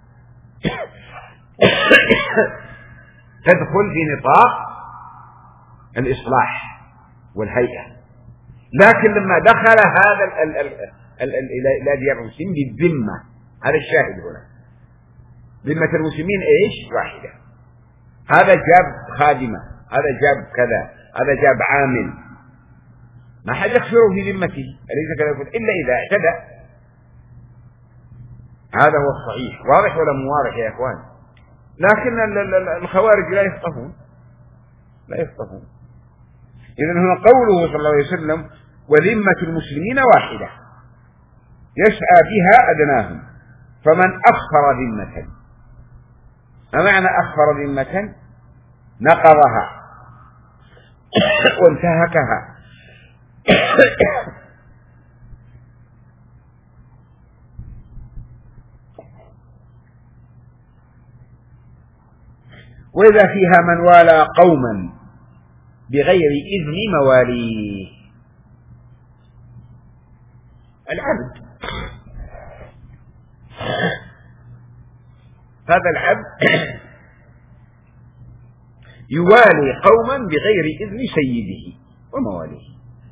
تدخل في نطاق الإصلاح والهيئة. لكن لما دخل هذا ال ال ال إلى ديار المسلمين بالذمة، هذا الشاهد هنا، ذمة المسلمين إيش؟ واحدة. هذا جاب خادمة، هذا جاب كذا، هذا جاب عامل، ما حد يخسره في ذمته، أليس كذلك؟ إلا إذا اعتدى. هذا هو الصحيح. واضح ولا مو واضح يا إخوان؟ لكن الخوارج لا يفقهون، لا يفقهون. إذن هنا قوله صلى الله عليه وسلم وذمة المسلمين واحدة يسعى بها أدناهم، فمن أخفر ذمة، ما معنى أخفر ذمة؟ نقضها وانتهكها وإذا فيها من والى قوما بغير إذن مواليه. العبد هذا العبد يوالي قوما بغير إذن سيده ومواليه،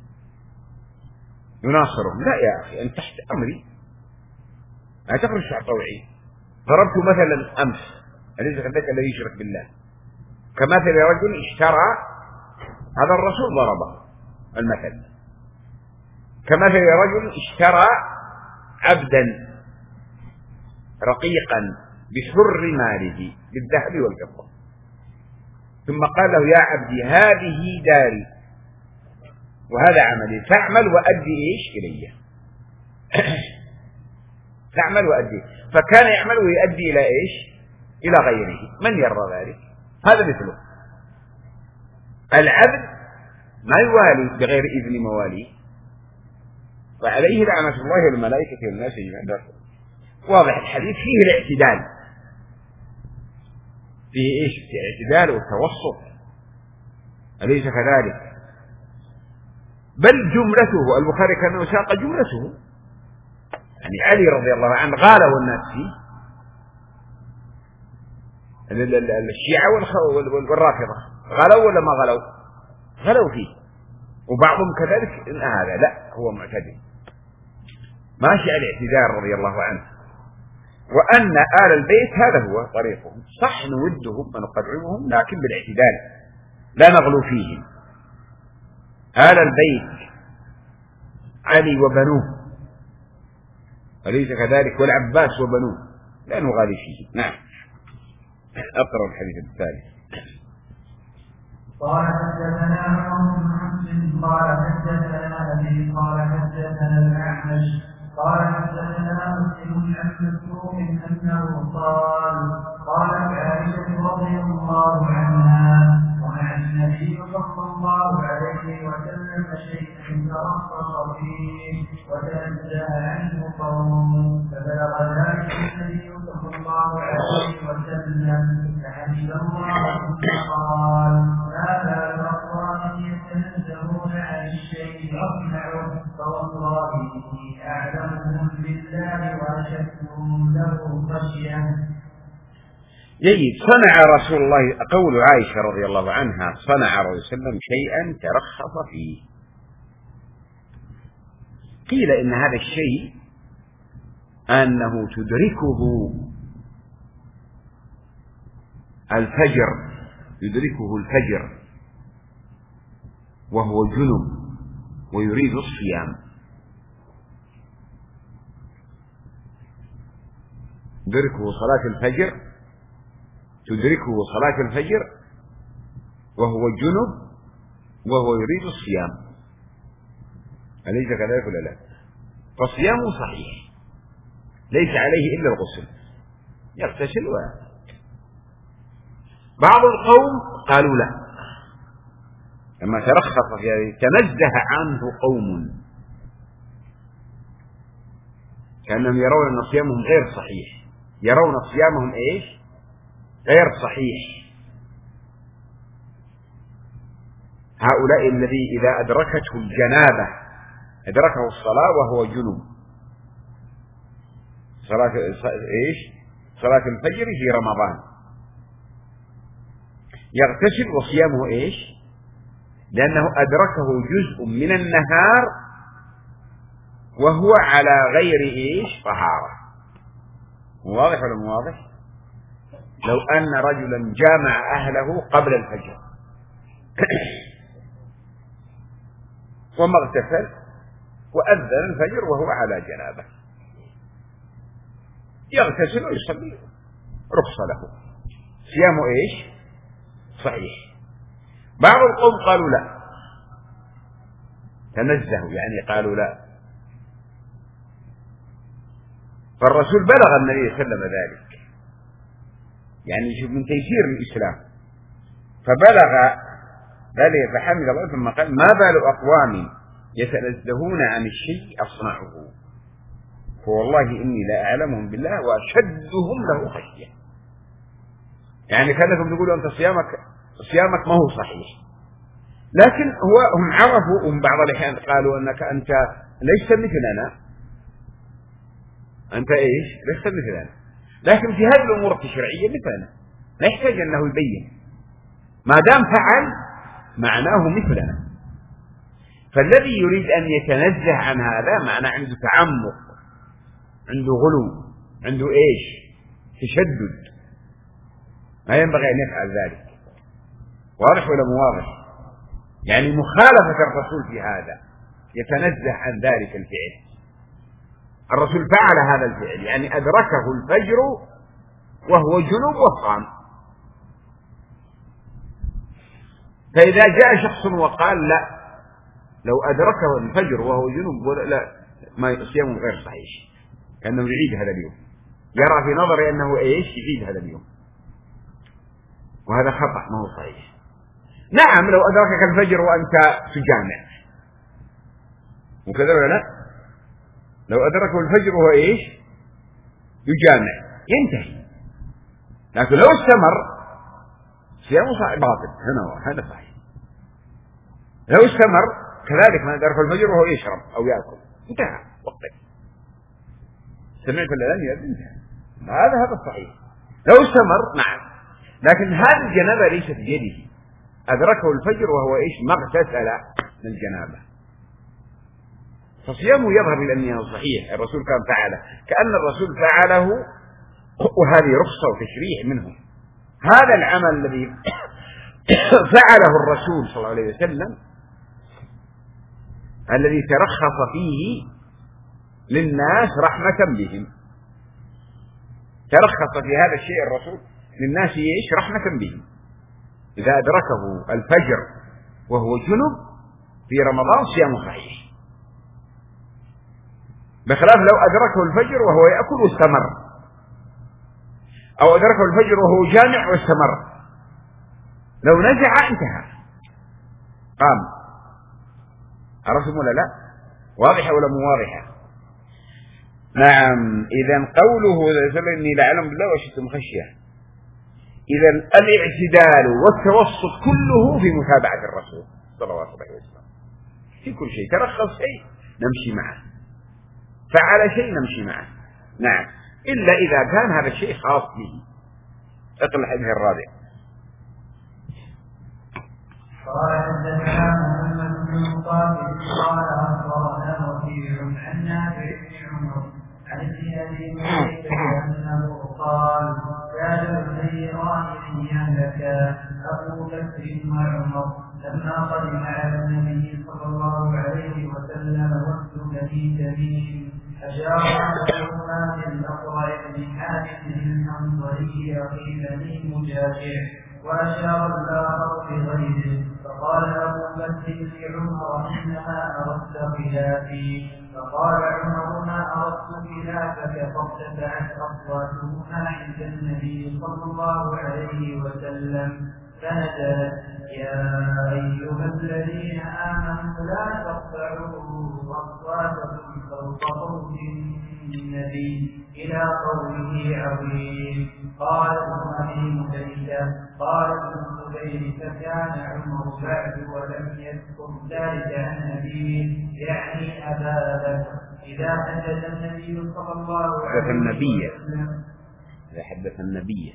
يناصرهم. لا يا أخي، أنت تحت أمري، لا تخرج على طوعي. ضربت مثلا أمس، أليس كذلك الذي يشرك بالله؟ كمثل رجل اشترى، هذا الرسول ضربه المثل، كمثل رجل اشترى عبدا رقيقا بسر ماله بالذهب والفضة، ثم قال له يا عبدي هذه داري وهذا عملي، فاعمل وأدي إيش إلي. فاعمل وأدي، فكان يعمل ويؤدي إلى إيش؟ إلى غيره. من يرى ذلك؟ هذا مثله. العبد ما يوالي بغير إذن مواليه، وعليه لعنة الله والملائكة والناس أجمعين. واضح الحديث فيه الاعتدال، فيه إيش؟ الاعتدال والتوسط، أليس كذلك؟ بل جملته، البخاري كان ساق جملته، يعني علي رضي الله عنه غاله الناس فيه، الشيعة والرافضة غلوا ولا ما غلوا؟ غلوا فيه، وبعضهم كذلك. إن هذا لا، هو معتدل ماشي على الاعتدال رضي الله عنه. وأن آل البيت هذا هو طريقهم، صح نودهم ونقدعهم لكن بالاعتدال، لا نغلو فيهم. آل البيت علي وبنوه، أليس كذلك؟ والعباس وبنوه، لا نغالي فيه. نعم. أقرأ الحديث الثالث. قال حدثنا عمرو بن حفص قال حدثنا أبي قال حدثنا الأعمش قال حدثنا مسلم عن مسروق أنه قال قالت عائشة رضي الله عنها ومع النبي صلى الله عليه وسلم شيئا ترخص فيه وتنزه عنه قوم، فبلغ ذلك النبي صلى الله عليه وسلم فحمد الله ثم قال هذا الأقوام يتنزهون عن الشيء أصنعه، فوالله إني أعلمهم بالله وأشدهم له خشية. جيد. صنع رسول الله، قول عائشة رضي الله عنها، صنع رسول الله صلى الله عليه وسلم شيئا ترخص فيه. قيل إن هذا الشيء أنه تدركه الفجر، يدركه الفجر وهو جنب ويريد الصيام، يدركه صلاة الفجر، تدركه صلاة الفجر وهو جنب وهو يريد الصيام، أليس كذلك ولا لا؟ فصيامه صحيح، ليس عليه إلا الغسل، يغتسل و بعض القوم قالوا لا، لما ترخص في هذه تنزه عنه قوم، كأنهم يرون أن صيامهم غير صحيح، يرون صيامهم إيش؟ غير صحيح. هؤلاء الذي إذا أدركته الجنابة أدركه الصلاة وهو جنوب، صلاة إيش؟ صلاة الفجر في رمضان، يغتسل وصيامه إيش؟ لأنه أدركه جزء من النهار وهو على غير إيش؟ طهارة. واضح ولا مو واضح؟ لو أن رجلا جامع أهله قبل الفجر وما اغتسل وأذن الفجر وهو على جنابه، يغتسل ويصلي، رخصة له، صيامه إيش؟ صحيح. بعض القوم قالوا لا، تنزهوا، يعني قالوا لا، فالرسول بلغ النبي صلى الله عليه وسلم ذلك، يعني شوف من تيسير الإسلام، فبلغ ذلك فحمد الله ثم قال ما بال أقوام يتنزهون عن الشيء أصنعه، فوالله إني لا أعلمهم بالله وأشدهم له خشية. يعني كأنكم تقولوا أنت صيامك صيامك ما هو صحيح، لكن هو هم عرفوا، ومن بعض الأحيان قالوا أنك أنت ليس مثلنا، أنت إيش ليس مثلنا، لكن في هذه الأمور التشريعية مثلنا، لا يحتاج أنه يبين، ما دام فعل معناه مثلنا. فالذي يريد أن يتنزه عن هذا معناه عنده تعمق، عنده غلو، عنده إيش تشدد، ما ينبغي أن يفعل ذلك. واضح ولا مو واضح؟ يعني مخالفة الرسول في هذا، يتنزه عن ذلك الفعل. الرسول فعل هذا الفعل، يعني أدركه الفجر وهو جنوب وصام. فإذا جاء شخص وقال لا، لو أدركه الفجر وهو جنوب لا، ما صيامه غير صحيح، كأنه يعيد هذا اليوم، يرى في نظره أنه إيش يعيد هذا اليوم، وهذا خطأ ما هو صحيح. نعم لو أدركك الفجر وأنت تجامع، وكذا ولا لا؟ لو أدركه الفجر وهو إيش يجامع ينتهي، لكن لو استمر صيامه صحيح باطل، هنا هذا صحيح. لو استمر كذلك ما أدركه الفجر وهو يشرب أو يأكل انتهى وقته، سمعت الأذان يا انتهى، هذا هذا الصحيح. لو استمر نعم، لكن هذه الجنابة ليست بيده، أدركه الفجر وهو إيش ما اغتسل من الجنابة، فصيامه يظهر لأنه صحيح، الرسول كان فعله، كأن الرسول فعله وهذه رخصة وتشريع منه. هذا العمل الذي فعله الرسول صلى الله عليه وسلم الذي ترخص فيه للناس رحمة بهم، ترخص في هذا الشيء الرسول للناس ايش رحمة بهم. إذا أدركه الفجر وهو جنب في رمضان صيامه صحيح، بخلاف لو أدركه الفجر وهو يأكل واستمر، أو أدركه الفجر وهو جامع واستمر، لو نزع انتهى قام. عرفتم ولا لا؟ واضحة ولا مو واضحة؟ نعم. إذا قوله إني لأعلم بالله وشئتم خشية، إذا الاعتدال والتوسط كله في متابعة الرسول صلى الله عليه وسلم في كل شيء. ترخص شيء نمشي معه، فعل شيء نمشي معه، نعم، إلا إذا كان هذا الشيء خاص به. اقل الحديث الرابع. قال حدثنا محمد بن مقاتل قال أخبرنا وكيع عن نافع بن عمر عن ابن أبي مليكة أنه قال كان الخيران أن يهلكا أبو بكر وعمر لما قدم على النبي صلى الله عليه وسلم وفد بني تميم أشار أحدهما بالأقرع بن حارث الأنصاري أخي بني مجاشع، وأشار الآخر بغيره، فقال أبو بكر لعمر إنما أردت خلافي، فقال عمر ما أردت خلافك، فارتفعت أصواتهما عند النبي صلى الله عليه وسلم فنزلت يا أيها الذين آمنوا لا ترفعوا أصواتكم فوق صوت النبي إلى قوله عظيم. قال ابن أبي مليكة قال ابن الزبير فكان عمر بعد ولم يذكر ذلك عن النبي يعني أبا بكر إذا حدث النبي صلى الله عليه وسلم إذا حدث النبي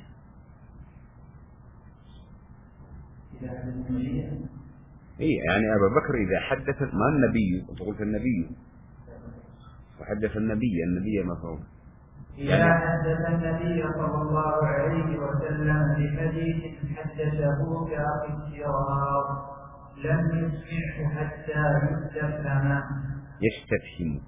إيه يعني أبا بكر إذا حدث ما النبي قلت النبي وحدث النبي النبي مفهوم إذا حدث النبي صلى الله عليه وسلم بحديث حدثه كأخي الشرار لم يسمعه حتى يستفهم يستفهم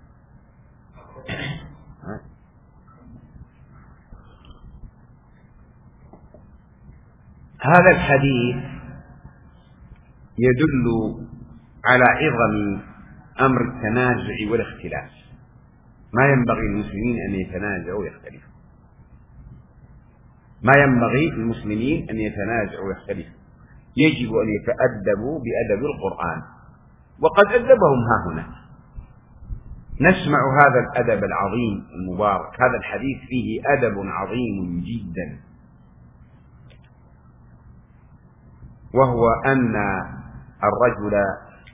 هذا الحديث يدل على عظم أمر التنازع والاختلاف، ما ينبغي للمسلمين أن يتنازعوا ويختلفوا، ما ينبغي للمسلمين أن يتنازعوا ويختلفوا، يجب أن يتأدبوا بأدب القرآن، وقد أدبهم ها هنا. نسمع هذا الأدب العظيم المبارك، هذا الحديث فيه أدب عظيم جدا، وهو أن الرجل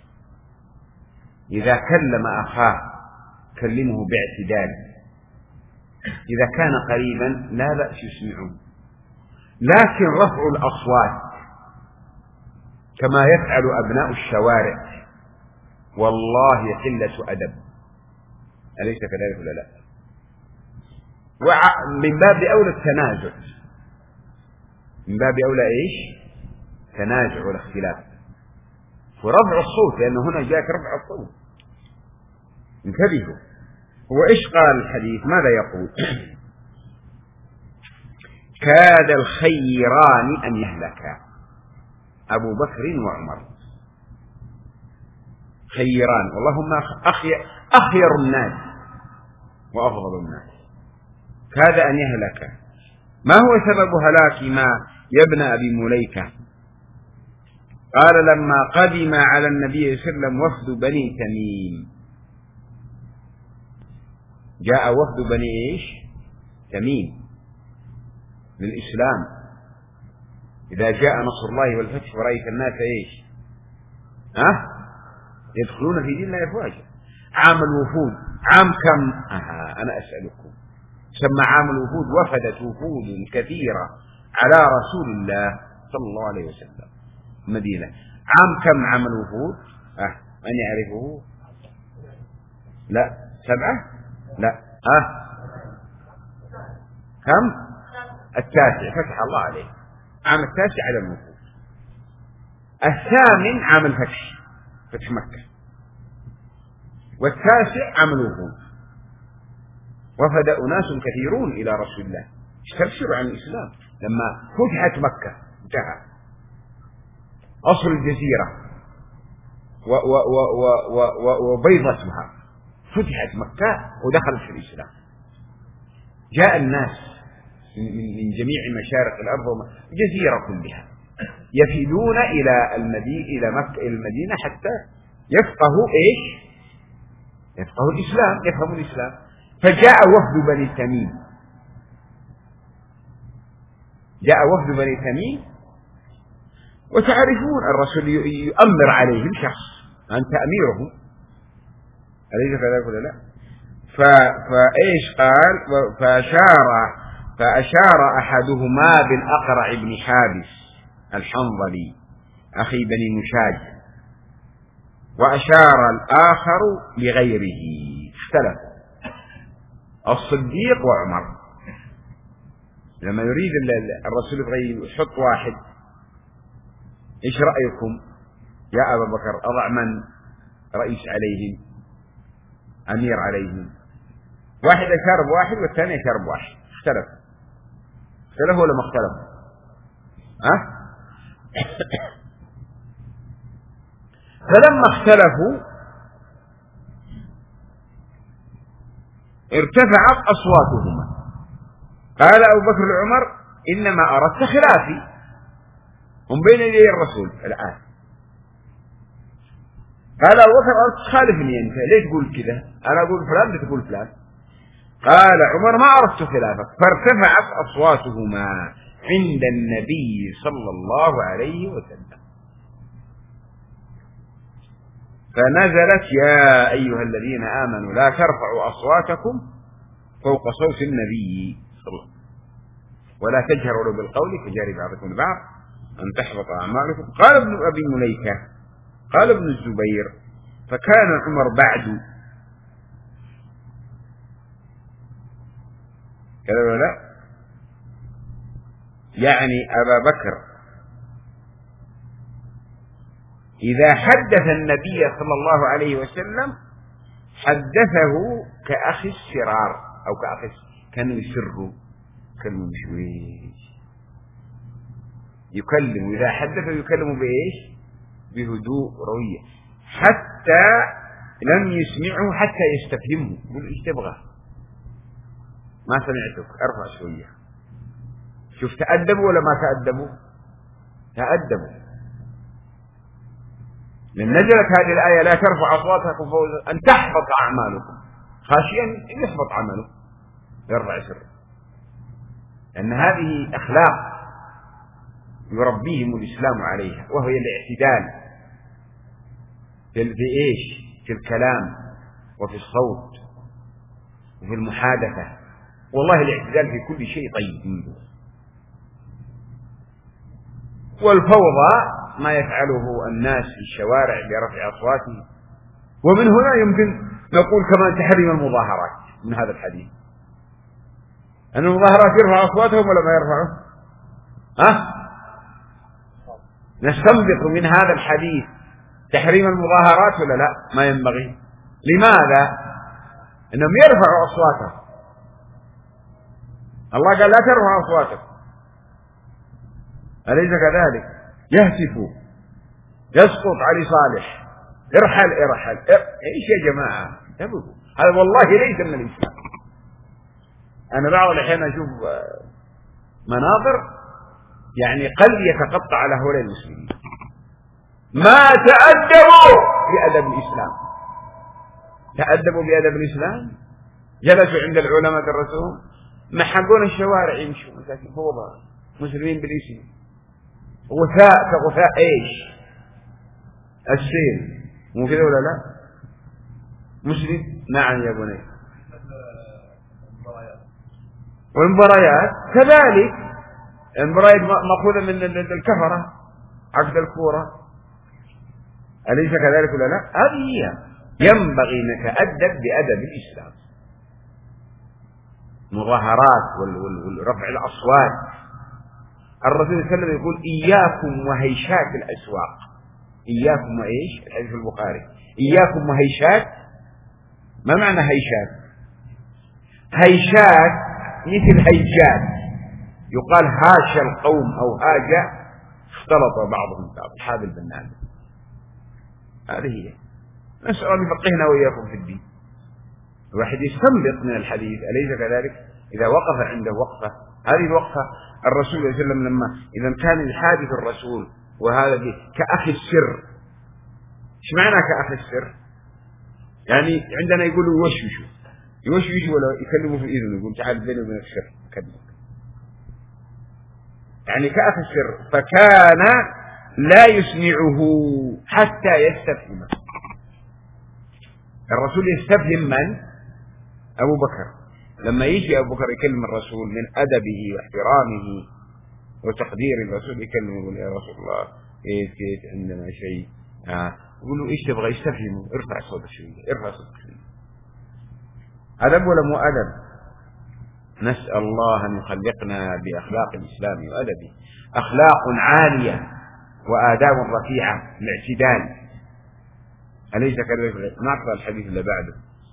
إذا كلم أخاه كلمه باعتدال، إذا كان قريبا لا بأس يسمعه، لكن رفع الأصوات كما يفعل أبناء الشوارع والله قلة أدب، أليس كذلك ولا لا؟ ومن باب أولى التنازع، من باب أولى إيش؟ تنازع والاختلاف ورفع الصوت، لأنه هنا جاءك رفع الصوت. انتبهوا. وإيش قال الحديث؟ ماذا يقول؟ كاد الخيران أن يهلكا، أبو بكر وعمر خيران، واللهم أخير, أخير الناس وأفضل الناس، كاد أن يهلكا. ما هو سبب هلاكهما يا ابن أبي مليكة؟ قال لما قدم على النبي صلى الله عليه وسلم وفد بني تميم، جاء وفد بني إيش؟ تميم للإسلام. إذا جاء نصر الله والفتح ورأيت الناس إيش؟ ها؟ يدخلون في دين الله أفواجا. عام الوفود عام كم؟ أها أنا أسألكم. سمى عام الوفود، وفدت وفود كثيرة على رسول الله صلى الله عليه وسلم المدينة. عام كم عام الوفود؟ أه من يعرفه؟ لا سبعة؟ لا أه كم؟ التاسع، فتح الله عليه. عام التاسع على الوفود. الثامن عام الفتح، فتح مكة. والتاسع عام الوفود. وفد أناس كثيرون إلى رسول الله استبشروا عن الإسلام لما فتحت مكة. انتهى أصل الجزيرة و و و و و وبيضتها، فتحت مكة ودخلت في الإسلام. جاء الناس من جميع مشارق الأرض الجزيرة كلها يفدون إلى المدينة إلى مكة إلى المدينة حتى يفقهوا إيش؟ يفقهوا الإسلام، يفهموا الإسلام. فجاء وفد بني تميم، جاء وفد بني تميم، وتعرفون الرسول يؤمر عليهم شخص، أنت أميرهم، أليس كذلك ولا لا؟ فإيش قال؟ فأشار فأشار أحدهما بالأقرع بن حابس الحنظلي أخي بني مشاج، وأشار الآخر بغيره. اختلف الصديق وعمر لما يريد الرسول يبغى يحط واحد، ايش رأيكم يا أبا بكر؟ أضع من رئيس عليهم، أمير عليهم؟ واحد أشار بواحد والثاني أشار بواحد. اختلف اختلفوا ولا ما اختلفوا؟ أه؟ فلما اختلفوا ارتفعت أصواتهما. قال أبو بكر لعمر إنما أردت خلافي، هم بين يدي الرسول الآن. قال أبو بكر أردت تخالفني أنت، ليه تقول كذا؟ أنا أقول فلان ليه تقول فلان؟ قال عمر ما أردت خلافك. فارتفعت أصواتهما عند النبي صلى الله عليه وسلم، فنزلت يا أيها الذين آمنوا لا ترفعوا أصواتكم فوق صوت النبي صلى الله عليه وسلم ولا تجهروا له بالقول كجهر بعضكم لبعض أن تحبط أعمالكم. قال ابن أبي مليكة قال ابن الزبير فكان عمر بعد كذا ولا لا؟ يعني أبا بكر إذا حدث النبي صلى الله عليه وسلم حدثه كأخي السرار أو كأخي كانوا يسروا كلموا بشويش، يكلم إذا حدث يكلم بإيش؟ بهدوء روية، حتى لم يسمعه حتى يستفهمه، يقول إيش تبغى؟ ما سمعتك، أرفع شوية. شوف تأدبوا ولا ما تأدبوا؟ تأدبوا. من نزلت هذه الآية لا ترفع أصواتكم فوق أن تحبط أعمالكم، خاشيا يحبط عمله يرفع سره، لأن هذه أخلاق يربيهم الإسلام عليها، وهي الاعتدال في إيش؟ في الكلام وفي الصوت وفي المحادثة. والله الاعتدال في كل شيء طيب. والفوضى ما يفعله الناس في الشوارع لرفع أصواتهم. ومن هنا يمكن نقول كمان تحريم المظاهرات من هذا الحديث، أن المظاهرات يرفع أصواتهم ولا ما يرفعوا؟ ها؟ نستنبط من هذا الحديث تحريم المظاهرات ولا لا؟ ما ينبغي. لماذا؟ إنهم يرفعوا أصواتهم. الله قال لا ترفعوا أصواتكم، أليس كذلك؟ يهتفوا، يسقط علي صالح، ارحل ارحل ار... ايش يا جماعة؟ هذا والله ليس من الإسلام. أنا بعض الأحيان أشوف مناظر يعني قلبي يتقطع على هؤلاء المسلمين، ما تأدبوا بأدب الإسلام. تأدبوا بأدب الإسلام، جلسوا عند العلماء الرسول، محقون الشوارع يمشوا مساكين فوضى، مسلمين بالاسم، غثاء كغثاء ايش؟ السيل، مو كذا ولا لا؟ مسلم؟ نعم يا بني. والمباريات كذلك، المباريات مأخوذة من الكفرة، عقد الكورة، أليس كذلك ولا لا؟ هذه هي. ينبغي نتأدب بأدب الإسلام. مظاهرات والرفع الأصوات. الرسول صلى الله عليه وسلم يقول إياكم وهيشات الأسواق. إياكم وإيش؟ الحديث البخاري. إياكم وهيشات. ما معنى هيشات؟ هيشات مثل هيجات، يقال هاش القوم أو هاجة، اختلط بعضهم بعض، حاب البنان. هذه هي. نسأل أن يفقهنا وإياكم في الدين. الواحد يستنبط من الحديث، أليس كذلك؟ إذا وقف عنده وقفة، هذه الوقفة الرسول صلى الله عليه وسلم لما إذا كان الحادث الرسول وهذا كأخي السر. إيش معنى كأخي السر؟ يعني عندنا يقولوا يوشوشوا يوشوشوا ولا يكلموا في إذنه، يقول تعال بيني وبينك سر كلمك، يعني كأخي السر. فكان لا يسمعه حتى يستفهم. الرسول يستفهم من؟ أبو بكر. لما يجي أبو بكر يكلم الرسول من أدبه واحترامه وتقدير الرسول، يكلمه يقول يا رسول الله إيه كيف عندنا شيء، آه. يقول له إيش تبغى؟ يستفهمه، ارفع صوتك شوية، ارفع صوتك شوية. أدب ولا مو أدب؟ نسأل الله أن يخلقنا بأخلاق الإسلام وأدبه، أخلاق عالية وآداب رفيعة، الاعتدال، أليس كذلك؟ نقرأ الحديث اللي بعده.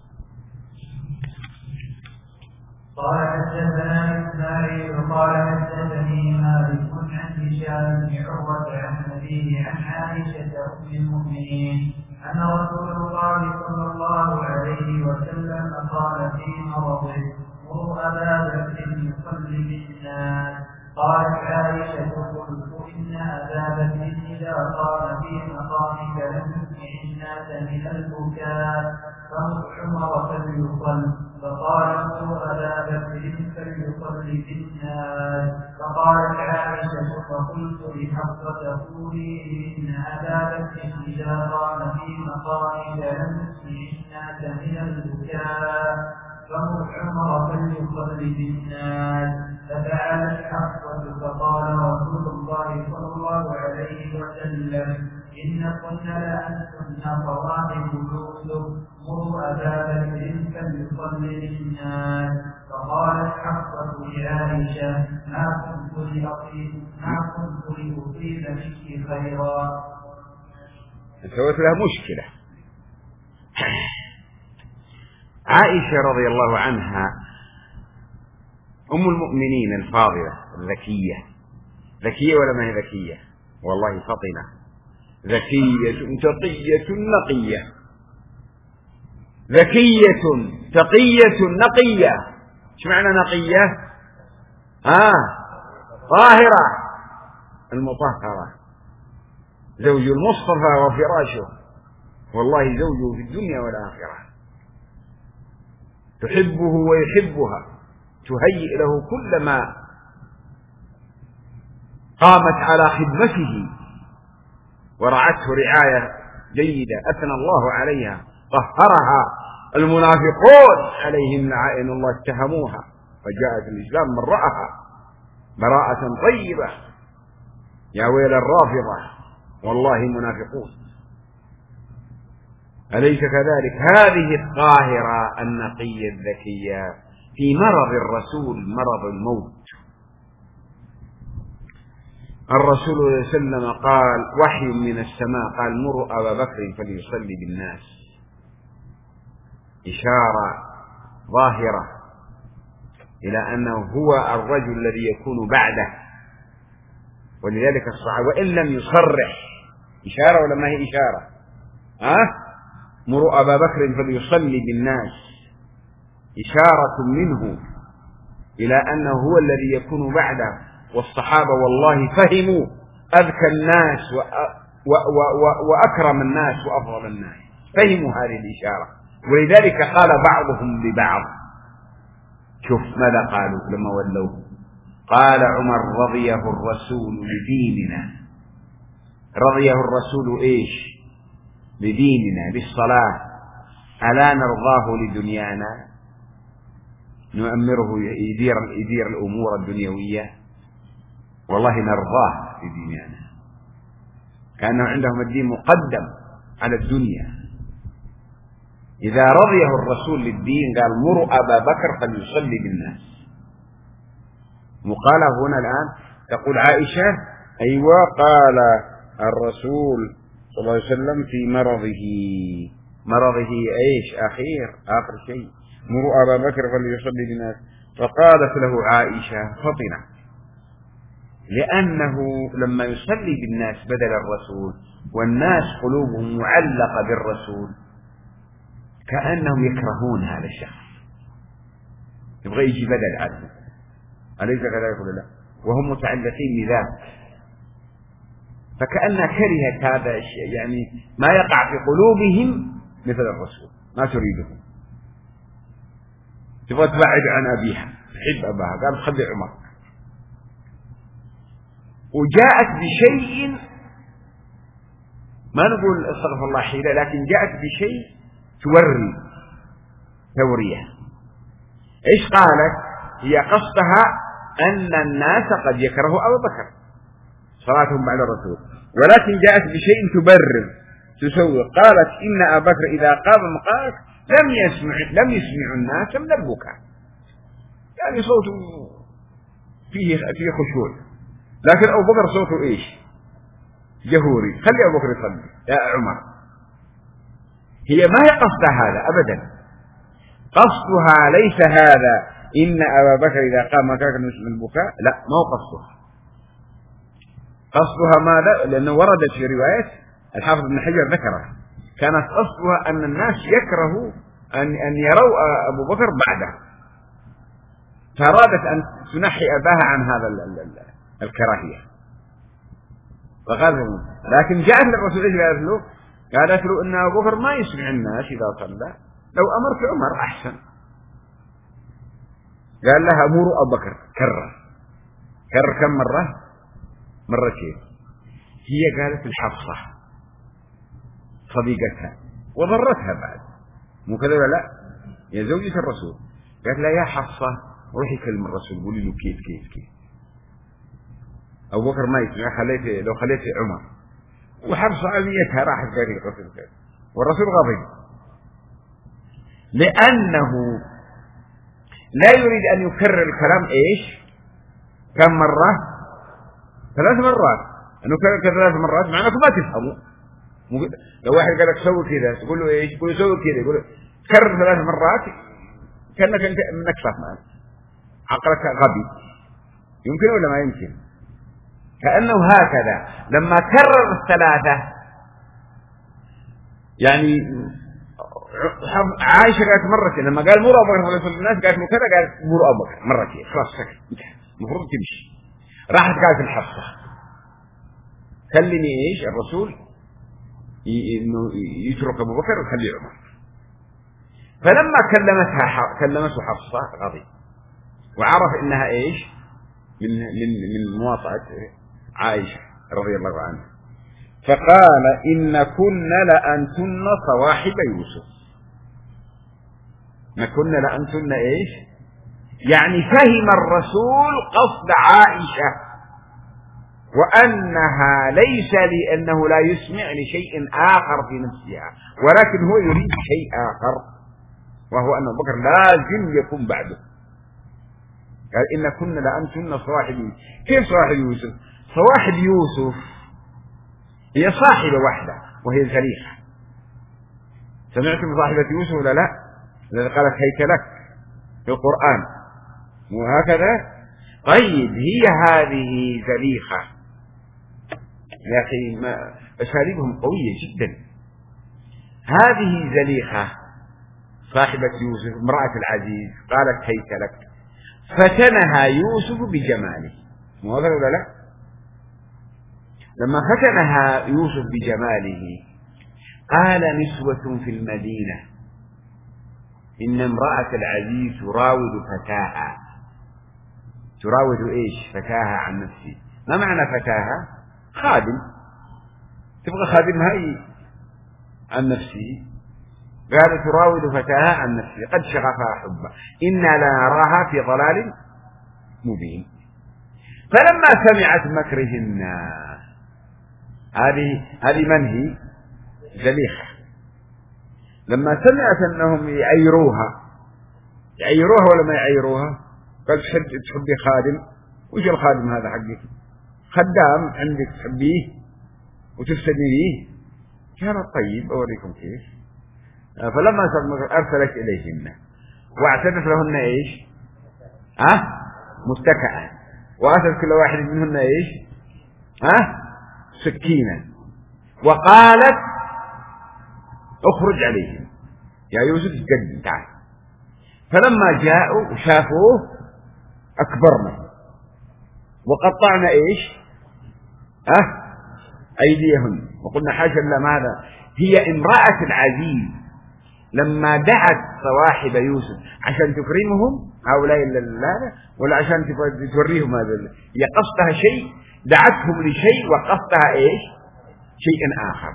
قال حدثنا إسماعيل قال حدثني مالك عن هشام بن عروة عن أبيه عن عائشة أم المؤمنين أن رسول الله صلى الله عليه وسلم قال في مرضه مروا أبا بكر يصلي بالناس. قالت عائشة قلت إن أبا بكر إذا قال في مقامك لم يسمع الناس من البكاء فمر عمر فليصل. فقال مروا أبا بكر فليصلي بالناس. فقالت عائشة فقلت لحفصة قولي إن أبا بكر إذا قال في مقامك لم يسمع الناس من البكاء فمر عمر فليصلي بالناس. ففعلت حفصة فقال رسول الله صلى الله عليه وسلم إن كنا لأنتن صواحب يوسف مروا أبا بكر فليصلي بالناس. فقالت حفصة لعائشة ما كنت لأصيب ما كنت لأصيب منك خيرا. سويت لها مشكلة. عائشة رضي الله عنها أم المؤمنين الفاضلة الذكية، ذكية ولا ما هي ذكية؟ والله فطنة، ذكية تقية نقية، ذكية تقية نقية. ايش معنى نقية؟ ها طاهرة المطهرة، زوج المصطفى وفراشه، والله زوجه في الدنيا والآخرة، تحبه ويحبها، تهيئ له كل ما قامت على خدمته ورعته رعاية جيدة أثنى الله عليها، طهرها المنافقون عليهم لعائن الله اتهموها، فجاءت الإسلام من رأها براءة طيبة. يا ويل الرافضة والله منافقون. أليس كذلك؟ هذه الطاهرة النقية الذكية في مرض الرسول مرض الموت. الرسول صلى الله عليه وسلم قال وحي من السماء قال مروا أبا بكر فليصلي بالناس، إشارة ظاهرة إلى أنه هو الرجل الذي يكون بعده. ولذلك الصحابة وإن لم يصرح إشارة ولا ما هي إشارة، أه؟ مروا أبا بكر فليصلي بالناس، إشارة منه إلى أنه هو الذي يكون بعده. والصحابة والله فهموا أذكى الناس وأكرم الناس وأفضل الناس، فهموا هذه الإشارة. ولذلك قال بعضهم لبعض، شوف ماذا قالوا لما ولوا، قال عمر رضيه الرسول لديننا، رضيه الرسول إيش؟ لديننا بالصلاة، ألا نرضاه لدنيانا نؤمره يدير, يدير الأمور الدنيوية؟ والله نرضاه لدنيانا، كأنه عندهم الدين مقدم على الدنيا. إذا رضيه الرسول للدين قال مروا أبا بكر فليصلي بالناس. مقالة هنا الآن تقول عائشة أيوة قال الرسول صلى الله عليه وسلم في مرضه، مرضه إيش أخير آخر شيء، مروا أبا بكر فليصلي بالناس. فقالت له عائشة فطنة، لأنه لما يصلي بالناس بدل الرسول والناس قلوبهم معلقة بالرسول كأنهم يكرهون هذا الشخص، يبغى يجي بدل عنه، أليس كذلك ولا لا؟ وهم متعلقين بذاك، فكأنها كرهت هذا الشيء، يعني ما يقع في قلوبهم مثل الرسول، ما تريده، تبغى تبعد عن أبيها، تحب أباها، قال خلي عمر. وجاءت بشيء ما نقول استغفر الله حيلة، لكن جاءت بشيء توري تورية. ايش قالت؟ هي قصدها ان الناس قد يكرهوا ابا بكر صلاتهم على الرسول، ولكن جاءت بشيء تبرر تسوي، قالت ان ابا بكر اذا قام مقامك لم يسمع لم يسمع الناس من البكاء، يعني صوته فيه فيه خشوع، لكن ابو بكر صوته ايش؟ جهوري، خلي ابو بكر يصلي يا عمر. هي ما هي قصدها هذا ابدا، قصدها ليس هذا ان ابا بكر اذا قام مكانك من البكاء، لا ما هو قصدها. قصدها ماذا؟ لانه وردت في روايه الحافظ ابن حجر ذكرها، كانت قصدها ان الناس يكرهوا ان ان يروا ابو بكر بعده، فارادت ان تنحي اباها عن هذا الكراهيه. فقال لكن جاءت للرسول ايش قالت له؟ قالت له ان ابو بكر ما يسمع الناس اذا صلى، لو امرت عمر احسن. قال لها مروا ابو بكر، كرر كرر كم مره؟ مرتين. هي قالت الحفصه صديقتها وضرتها بعد، مو كذا ولا لا؟ يا زوجة الرسول، قالت لها يا حفصه روحي كلم الرسول قولي له كيف كيف كيف ابو بكر ما يسمع، خليت لو خليت عمر. وحفصه عميتها راحت قالت الرسول كيف، والرسول غضب لانه لا يريد ان يكرر الكلام ايش؟ كم مره؟ ثلاث مرات. انه كرر ثلاث مرات معناته ما تفهموا. لو واحد قال لك سوي كذا تقول له ايش؟ تقول له سوي كذا، يقول كرر ثلاث مرات كانك انت منك فاهم، عقلك غبي. يمكن ولا ما يمكن؟ كأنه هكذا لما كرر الثلاثة، يعني عائشة قالت مرتين لما قال مروا أبو بكر رسول الناس قالت له كذا، قالت مروا أبو بكر مرتين، خلاص سكت المفروض تمشي. راحت قالت الحفصة كلمي ايش الرسول انه يترك ابو بكر ويخلي عمر. فلما كلمتها كلمته حفصة غضب وعرف انها ايش من من من مواطأة عائشة رضي الله عنها، فقال إن كن لأنتن صواحب يوسف. ما كن لأنتن إيش؟ يعني فهم الرسول قصد عائشة، وأنها ليس لأنه لا يسمع لشيء آخر في نفسها، ولكن هو يريد شيء آخر، وهو أن أبو بكر لازم يكون بعده. قال إن كنا لأنتن صواحب يوسف. كيف صواحب يوسف؟ صواحب يوسف هي صاحبة واحدة وهي زليخة. سمعتم صاحبة يوسف ولا لا؟ الذي قالت هيك لك في القرآن وهكذا. طيب هي هذه زليخة يا أخي، ما أساليبهم قوية جدا. هذه زليخة صاحبة يوسف امرأة العزيز قالت هيك لك، فتنها يوسف بجماله. مو هذا ولا لا؟ لما فتنها يوسف بجماله قال نسوة في المدينة إن امرأة العزيز تراود فتاها. تراود إيش؟ فتاها عن نفسه. ما معنى فتاها؟ خادم، تبغى خادمها عن نفسه. قال تراود فتاها عن نفسه قد شغفها حبا إنا لنراها في ضلال مبين. فلما سمعت مكرهن، هذه هذه من هي؟ زليخة. لما سمعت أنهم يعيروها، يعيروها ولا ما يعيروها؟ قال تحبي خادم؟ وش الخادم هذا حقك؟ خدام عندك تحبيه وتفسدي به؟ كانت طيب أوريكم كيف. فلما أرسلت إليهن واعتدت لهن إيش؟ أه؟ متكئة، وأتت كل واحد منهن إيش؟ أه؟ سكينة، وقالت اخرج عليهم يا يوسف تقدم تعال. فلما جاءوا وشافوه أكبرنا وقطعنا إيش؟ أه؟ أيديهن وقلنا حاشا لله. ماذا؟ هي امرأة العزيز لما دعت صواحب يوسف عشان تكرمهم هؤلاء لا ولا عشان توريهم هذا، هي قصدها شيء، دعتهم لشيء وقصدها إيش؟ شيء آخر.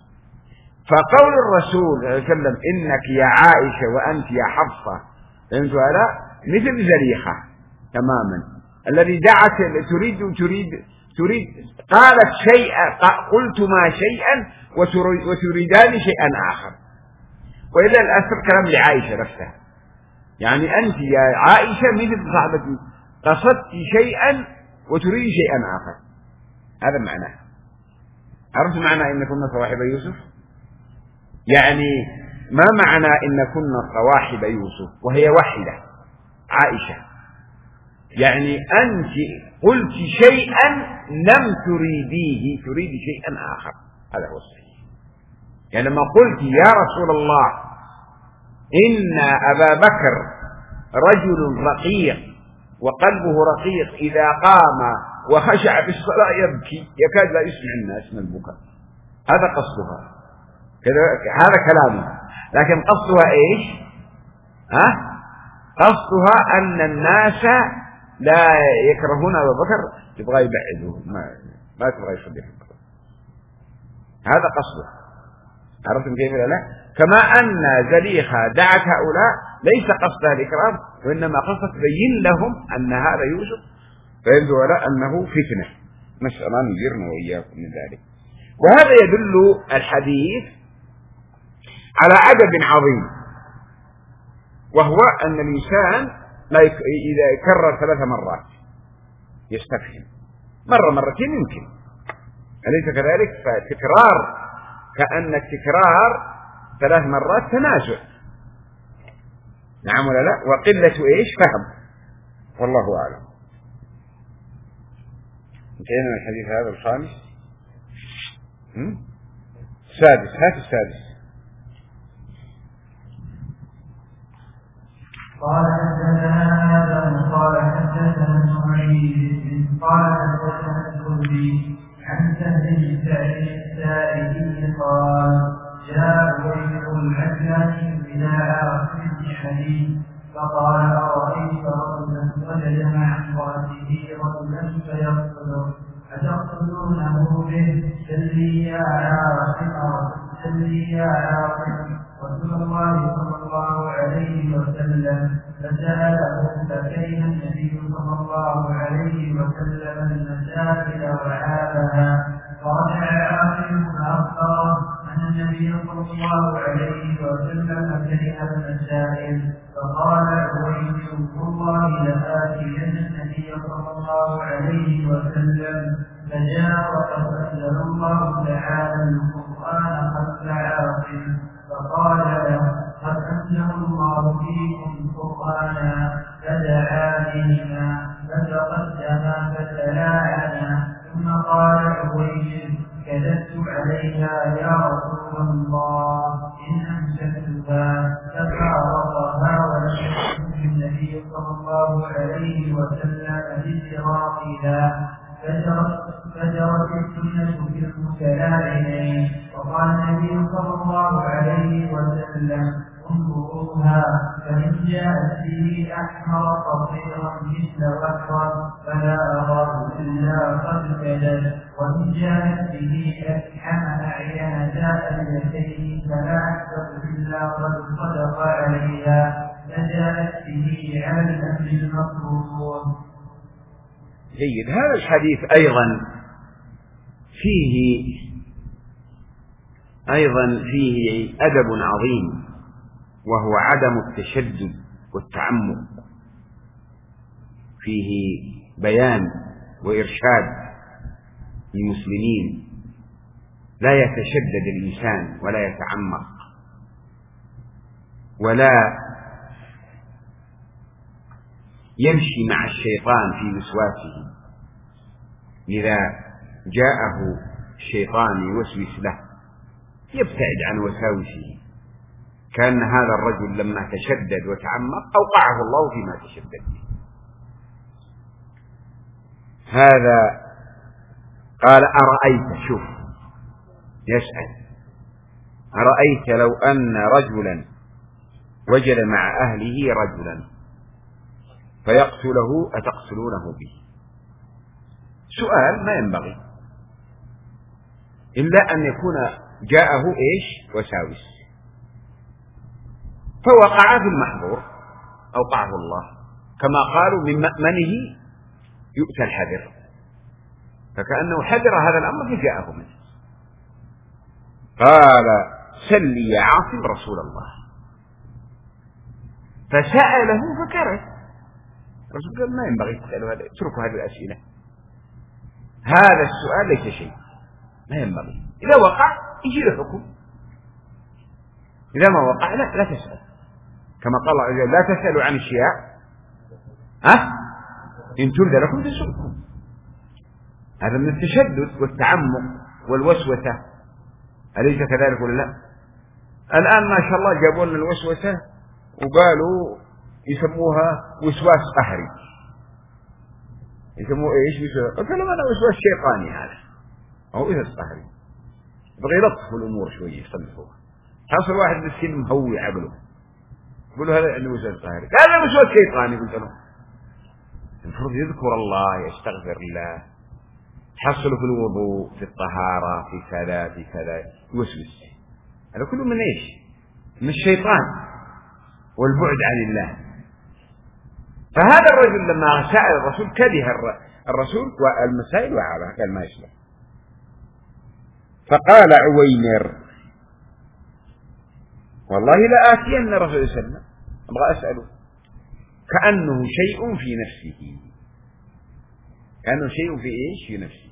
فقول الرسول صلى الله عليه وسلم إنك يا عائشة وأنت يا حفصة، فهمتوا هذا؟ مثل زليخة تماما الذي دعت تريد تريد تريد قالت شيئا، قلتما شيئا وتريدان شيئا آخر. وإذا الأثر كلام لعائشة نفسها، يعني أنت يا عائشة مثل صاحبتي قصدت شيئا وتريد شيئا آخر. هذا معناه. عرفت معنى إن كنا صواحب يوسف؟ يعني ما معنى إن كنا صواحب يوسف وهي واحدة عائشة؟ يعني أنت قلت شيئا لم تريديه، تريد شيئا آخر. هذا هو الصحيح. يعني لما قلت يا رسول الله إن أبا بكر رجل رقيق وقلبه رقيق إذا قام وخشع في الصلاة يبكي يكاد لا يسمع الناس من البكاء، هذا قصدها، هذا كلامها. لكن قصدها إيش؟ ها؟ قصدها أن الناس لا يكرهون أبا بكر، تبغى يبعدوه، ما ما تبغى يصدقه. هذا قصده. عرفتم كيف ولا لا؟ كما أن زليخة دعت هؤلاء ليس قصدها الإكرام، وإنما قصدت تبين لهم أن هذا يوسف فيبدو ولا أنه فتنة، نسأل الله أن يجرنا وإياكم من ذلك. وهذا يدل الحديث على عدد عظيم، وهو أن الإنسان لا يك... إذا يكرر ثلاث مرات يستفهم، مرة مرتين يمكن، أليس كذلك؟ فتكرار كأن التكرار ثلاث مرات تنازع، نعم ولا لا؟ وقلة إيش؟ فهم. والله أعلم. انتهينا من الحديث هذا الخامس. السادس، هات السادس. قال حدثنا آدم قال حدثنا إسماعيل قال حدثنا الكلبي عن سهل بن السائبي قال جاء ويل العجلة إلى عاصم بن حديد فقال أرأيت رجلا وجد مع امرأته رجلا فيقتله أتقتل به سلي يا عاصم سلي يا عاصم رسول الله صلى الله عليه وسلم فسأله فكره النبي صلى الله عليه وسلم المسائل وعابها فرجع عاصم فأخبره أن النبي صلى الله عليه وسلم كره المسائل فقال عويل والله لآتين النبي صلى الله عليه وسلم فجاء وقد أنزل الله تعالى القرآن خلف عاصم فقال له قد أنزل الله فيكم قرآنا فدعا بهما فتقدما فتلاعنا ثم قال عويل كذبت عليها يا رسول الله إن أمسكتها ففارقها ولم يكن النبي صلى الله عليه وسلم بفراقها فجرت السنة في المتلاعنين وقال النبي صلى الله عليه وسلم انظروها فإن جاءت به أحمر صغيرا مثل وحرا فلا أراه إلا قد كذب وإن جاءت به أفحم أعين ذات اليدين فلا أحسب إلا قد صدق عليها فجاءت به على الأمر المطلوب. جيد. هذا الحديث أيضا فيه أيضا فيه أدب عظيم، وهو عدم التشدد والتعمق، فيه بيان وإرشاد للمسلمين، لا يتشدد الإنسان ولا يتعمق ولا يمشي مع الشيطان في وسواسه. إذا جاءه الشيطان يوسوس له يبتعد عن وساوسه، كأن هذا الرجل لما تشدد وتعمق أوقعه الله فيما تشدد به. هذا قال أرأيت، شوف يسأل، أرأيت لو أن رجلا وجد مع أهله رجلا فيقتله أتقتلونه به؟ سؤال ما ينبغي إلا أن يكون جاءه إيش وساوس، فوقع في المحظور أوقعه الله، كما قالوا من مأمنه يؤتى الحذر، فكأنه حذر هذا الأمر فجاءه منه. قال سل يا عاصم رسول الله، فسأله فكره. الرسول قال ما ينبغي تسألوا هذا، اتركوا هذه الأسئلة، هذا السؤال ليس شيء، ما ينبغي. إذا وقع يجي له حكم، إذا ما وقع لا, لا تسأل، كما قال الله عز وجل لا تسألوا عن أشياء أه؟ إن تبد لكم تسؤكم. هذا من التشدد والتعمق والوسوسة، أليس كذلك ولا لا؟ الآن ما شاء الله جابوا لنا الوسوسة وقالوا يسموها وسواس قهري، يسموه ايش؟ وسواس، قالوا انا وسواس شيطاني، هذا او وسواس قهري، بغي يلطفوا الامور شويه يصلحوها. حصل واحد مسكين مهوي عقله يقول هذا عنده وسواس قهري، هذا وسواس شيطاني. قلت له المفروض يذكر الله، يستغفر الله، حصله في الوضوء، في الطهاره، في كذا في كذا، يوسوس. هذا كله من ايش؟ من الشيطان والبعد عن الله. فهذا الرجل لما سأل الرسول كره الرسول والمسائل وعابها، قال ما يسمع. فقال عويمر والله لآتين الرسول صلى الله عليه وسلم، أبغى أسأله، كأنه شيء في نفسه، كأنه شيء في إيش؟ في نفسه.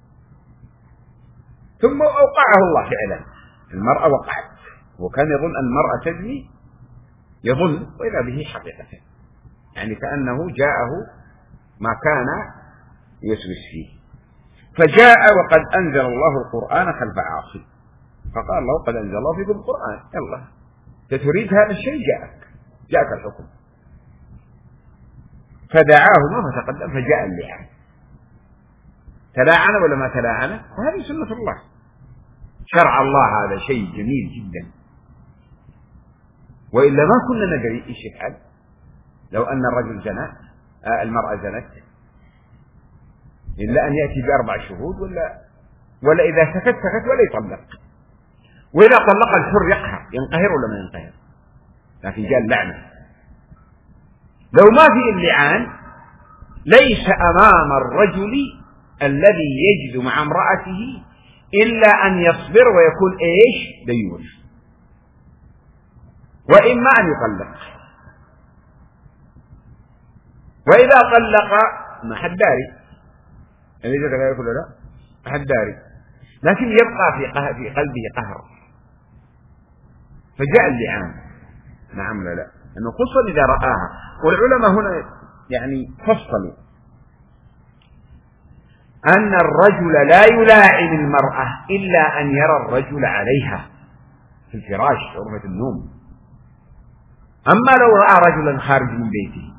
ثم أوقعه الله فعلا، المرأة وقعت، وكان يظن أن المرأة تزني، يظن وإذا به حقيقة، يعني كأنه جاءه ما كان يسوس فيه. فجاء وقد أنزل الله القرآن خلف عاصم، فقال الله قد أنزل الله فيكم القرآن، يلا تريد هذا الشيء جاءك، جاءك الحكم. فدعاهما فتقدم فجاء اللعان. تلاعن ولا ما تلاعن؟ وهذه سنة الله، شرع الله، هذا شيء جميل جدا، وإلا ما كنا ندري إيش يفعل لو أن الرجل زنى، آه المرأة زنت، إلا أن يأتي بأربع شهود ولا ولا إذا سكت سكت ولا يطلق. وإذا طلق الحر يقهر، ينقهر ولا ما ينقهر؟ لكن جاء اللعنة. لو ما في اللعان ليس أمام الرجل الذي يجد مع امرأته إلا أن يصبر ويكون إيش؟ ديوث، وإما أن يطلق. وإذا طلق ما حد داري، أليس كذلك ولا لا؟ ما حد داري، لكن يبقى في في قلبه قهر، فجاء اللعان. نعم ولا لا؟ أنه خصوصا إذا رآها. والعلماء هنا يعني فصلوا أن الرجل لا يلاعن المرأة إلا أن يرى الرجل عليها في الفراش في غرفة النوم. أما لو رأى رجلا خارج من بيته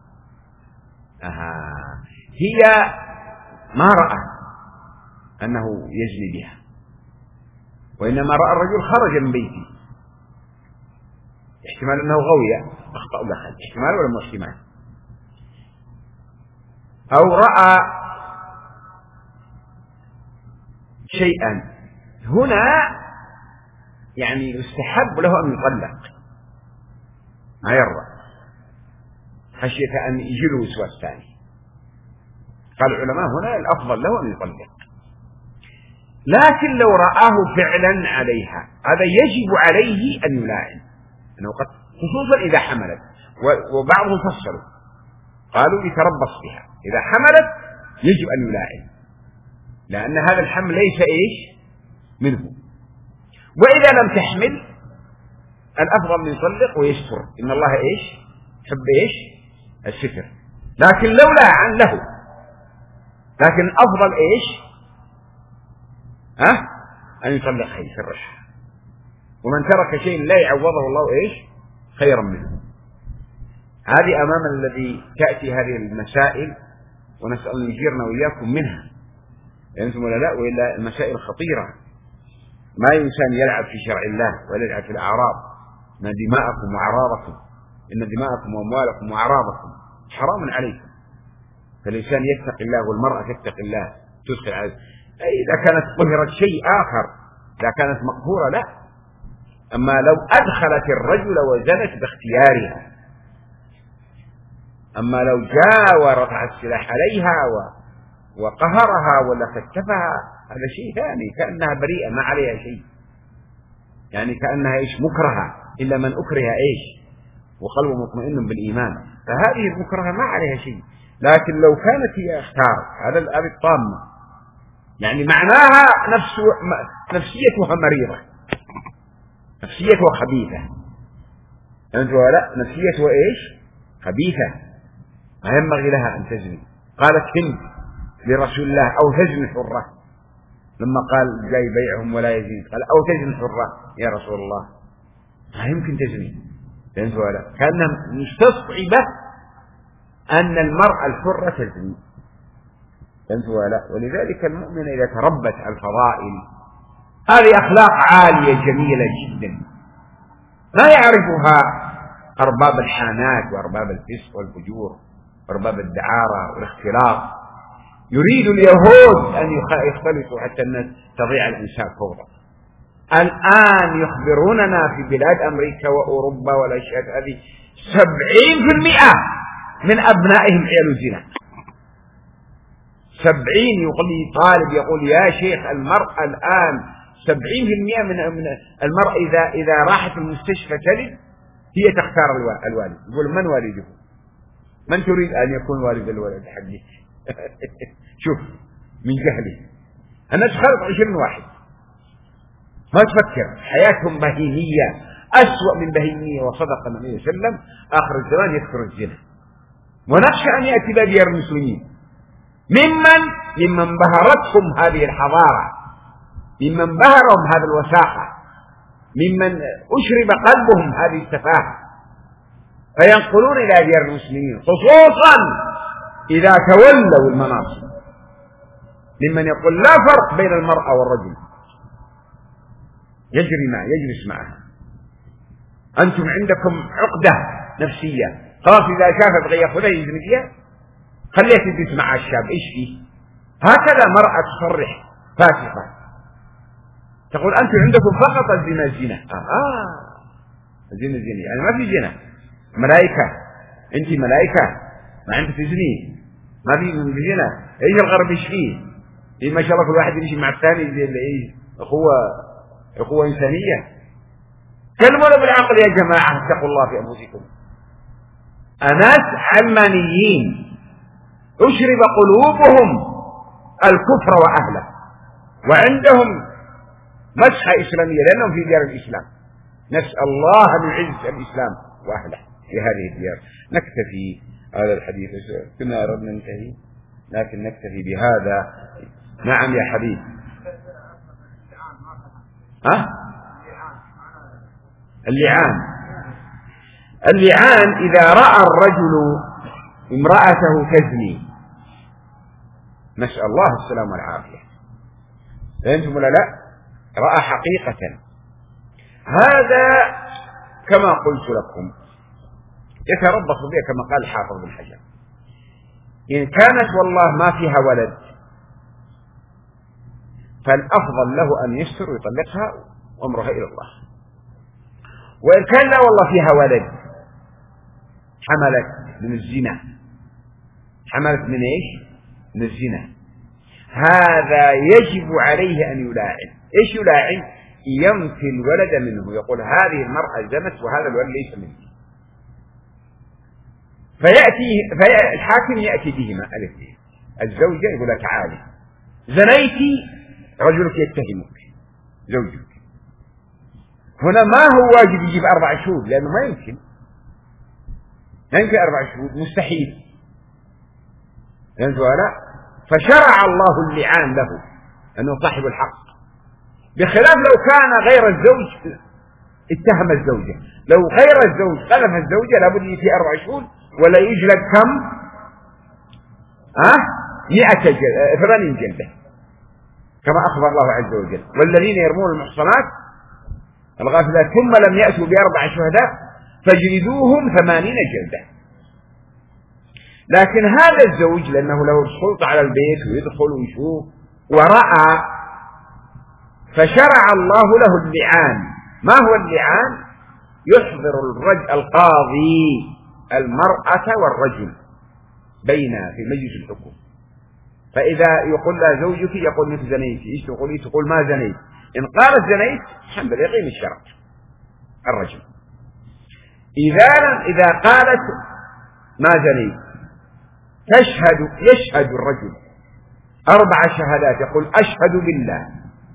أها هي ما رأى أنه يجني بها، وإنما رأى الرجل خرج من بيته، احتمال أنه غوي أخطأ دخل، احتمال ولا مو احتمال، أو رأى شيئا. هنا يعني يستحب له أن يطلق ما يرضى خشية أن يجيله وسواس ثاني. قال العلماء هنا الأفضل له أن يطلق. لكن لو رآه فعلا عليها هذا يجب عليه أن يلاعن، أنه قد خصوصا إذا حملت. وبعضهم فسروا قالوا يتربص بها، إذا حملت يجب أن يلاعن، لأن هذا الحمل ليس إيش منه. وإذا لم تحمل الأفضل أن يطلق ويستر، إن الله إيش حب إيش الستر. لكن لو لاعن له، لكن أفضل إيش ها أن يطلقها يسرحها. ومن ترك شيء لا يعوضه الله إيش خيرا منه. هذه أمام الذي تأتي هذه المسائل، ونسأل أن يجيرنا وإياكم منها، أنتم ولا لا؟ وإلا المسائل خطيرة. ما إنسان يلعب في شرع الله ولا يلعب في الأعراض. إن دماءكم وأعراضكم إن دماءكم وأموالكم وأعراضكم حرام عليكم. فالإنسان يتقي الله والمرأة تتقي الله تدخل عليه. إذا كانت قهرت شيء آخر، إذا كانت مقهورة لا. أما لو أدخلت الرجل وزنت باختيارها، أما لو جاء ورفع السلاح عليها وقهرها ولا كتفها هذا شيء ثاني، كأنها بريئة ما عليها شيء، يعني كأنها إيش مكرهة، إلا من أكره إيش وقلبه مطمئن بالإيمان، فهذه المكرهة ما عليها شيء. لكن لو كانت هي اختار هذا الأب الطامة، يعني معناها نفس نفسيتها مريضة، نفسيتها خبيثة، أنت ولا نفسيتها إيش خبيثة، ما ينبغي لها أن تزني. قالت هند لرسول الله أو تزني حرة، لما قال جاي بيعهم ولا يزيد قال أو تزني حرة يا رسول الله، ما يمكن تزني، أنت ولا كأنها مستصعبة أن المرأة الحرة تزني، أنت ولا. ولذلك المؤمن إذا تربت على الفضائل هذه أخلاق عالية جميلة جدا ما يعرفها أرباب الحانات وأرباب الفسق والفجور وأرباب الدعارة والاختلاط. يريد اليهود أن يختلطوا حتى الناس تضيع الإنسان فوضى. الآن يخبروننا في بلاد أمريكا وأوروبا والأشياء هذه سبعين في المئة من أبنائهم عيال زنا. سبعين يقول لي طالب يقول يا شيخ المرأة الآن سبعين في المئة من المرأة إذا إذا راحت المستشفى تلد هي تختار الوالد. يقول من والده؟ من تريد أن يكون والد الولد حقك؟ شوف من جهله الناس خلق عشرين واحد ما تفكر، حياتهم بهيمية أسوأ من بهيمية. وصدق النبي صلى الله عليه وسلم آخر الزمان يذكر الزنا، ونخشى أن يأتي بديار المسلمين ممن ممن بهرتهم هذه الحضارة، ممن بهرهم هذا الوساخة، ممن أشرب قلبهم هذه السفاهة، فينقلون إلى ديار المسلمين خصوصا إذا تولوا المناصب، ممن يقول لا فرق بين المرأة والرجل، يجري معه يجلس معها. أنتم عندكم عقدة نفسية، خلاص إذا شافت غير خذها يزني فيها، خليها تجلس مع الشاب إيش فيه. هكذا مرأة تصرح فاسقة، تقول أنتم عندكم فقط الزنا الزنا آه الزنا الزنا يعني ما في زنا. ملائكة، أنت ملائكة ما عندك تزني، ما في زنا. إيش الغرب إيش فيه؟ إيه ما شاء الله كل واحد يمشي مع الثاني زي اللي إيه أخوة أخوة إنسانية. كلمونا بالعقل يا جماعة، اتقوا الله في أنفسكم. أناس علمانيين أشرب قلوبهم الكفر وأهله، وعندهم مسحة إسلامية لأنهم في ديار الإسلام. نسأل الله أن يعز الإسلام وأهله في هذه الديار. نكتفي هذا الحديث، كنا أردنا ننتهي لكن نكتفي بهذا. نعم يا حبيب. ها؟ اللعان. اللعان إذا رأى الرجل امرأته تزني، نسأل الله السلام والعافية، فأنتم ولا لا؟ رأى حقيقة. هذا كما قلت لكم يتربص بها كما قال الحافظ بن حجر. إن كانت والله ما فيها ولد فالأفضل له أن يستر ويطلقها وأمرها إلى الله. وإن كان لا والله فيها ولد، حملت من الزنا، حملت من إيش؟ من الزنا، هذا يجب عليه أن يلاعن. إيش يلاعن؟ ينفي الولد منه، يقول هذه المرأة زنت وهذا الولد ليس مني. فيأتي فالحاكم يأتي بهما الاثنين. الزوجة يقول لها تعالي زنيتي، رجلك يتهمك زوجك. هنا ما هو واجب يجيب أربع شهود لأنه ما يمكن ما يمكن أربع شهود، مستحيل. فهمتوا لا؟ فشرع الله اللعان له أنه صاحب الحق، بخلاف لو كان غير الزوج اتهم الزوجة. لو غير الزوج قذف الزوجة لابد يأتي أربع شهود ولا يجلد كم؟ ها؟ مئة جلدة، ثمانين جلدة كما أخبر الله عز وجل. والذين يرمون المحصنات الغافلات ثم لم يأتوا بأربع شهداء فاجلدوهم ثمانين جلدة. لكن هذا الزوج لأنه له السلطة على البيت ويدخل ويشوف ورأى، فشرع الله له اللعان. ما هو اللعان؟ يحضر الرجل القاضي المرأة والرجل بين في مجلس الحكم، فإذا يقول لها زوجك يقول مثل زنيتي، إيش تقولي؟ تقول ما زنيت. إن قالت زنيت الحمد لله يقيم الشرع الرجل. إذا إذا قالت ما زنيت تشهد، يشهد الرجل أربع شهادات، يقول أشهد بالله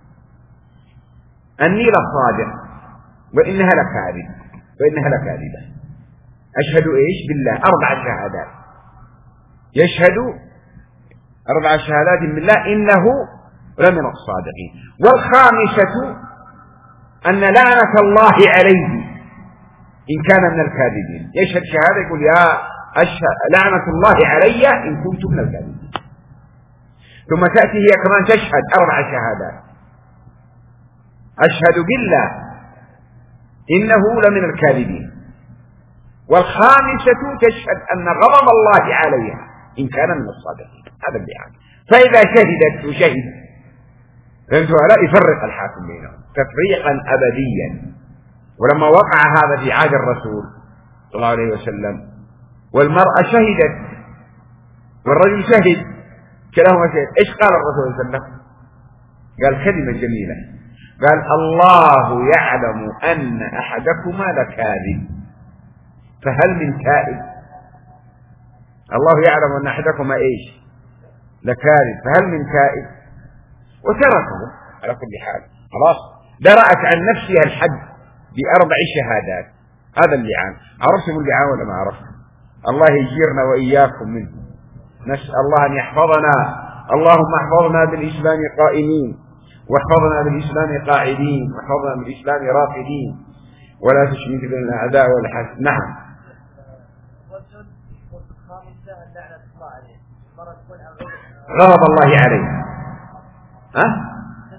أني لصادق وإنها لكاذب وإنها لكاذبة. أشهد إيش؟ بالله، أربع شهادات، يشهد أربع شهادات بالله إنه لمن الصادقين. والخامسة أن لعنة الله عليه إن كان من الكاذبين. يشهد شهادة يقول يا أشهد لعنة الله علي إن كنت من الكاذبين. ثم تأتي هي كمان تشهد أربع شهادات، أشهد بالله إنه لمن الكاذبين. والخامسة تشهد أن غضب الله عليها إن كان من الصادقين. هذا اللعان. فإذا شهدت وشهد فهمتوا لا؟ يفرق الحاكم بينهم تفريقا أبديا. ولما وقع هذا في عهد الرسول صلى الله عليه وسلم والمرأة شهدت والرجل شهد كلاهما شهد، إيش قال الرسول صلى الله عليه وسلم؟ قال كلمة جميلة، قال الله يعلم أن أحدكما لكاذب فهل من تائب؟ الله يعلم أن أحدكما إيش؟ لكاذب فهل من تائب؟ وتركه على كل حال، خلاص درأت عن نفسها الحد بأربع شهادات. هذا اللعان. عرفتم اللعان ولا ما عرفتم؟ الله يجيرنا وإياكم منه. نسأل الله أن يحفظنا. اللهم احفظنا بالإسلام قائمين، واحفظنا بالإسلام قاعدين، واحفظنا بالإسلام راقدين، ولا تشمت بين الأعداء والحسد. نعم. غضب الله عليه. ها؟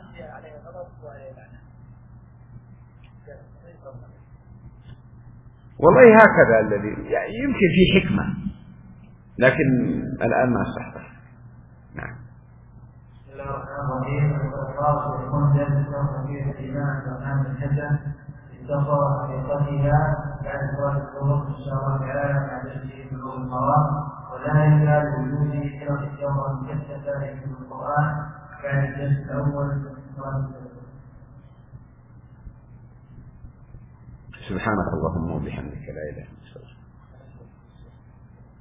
والله هكذا الذي يعني يمكن في حكمة لكن الآن ما صحته. نعم. الرحيم والإخلاص والمنزل وتوفيق الإيمان وأمام الحسن استغفر حقيقتها بعد إخراج الطرق إن شاء الله تعالى مع تشريع بلوغ المرام ولا يزال وجود حرص الجوهر مكثفة في القرآن بعد الجزء الأول. سبحانك اللهم وبحمدك لا إله إلا أنت.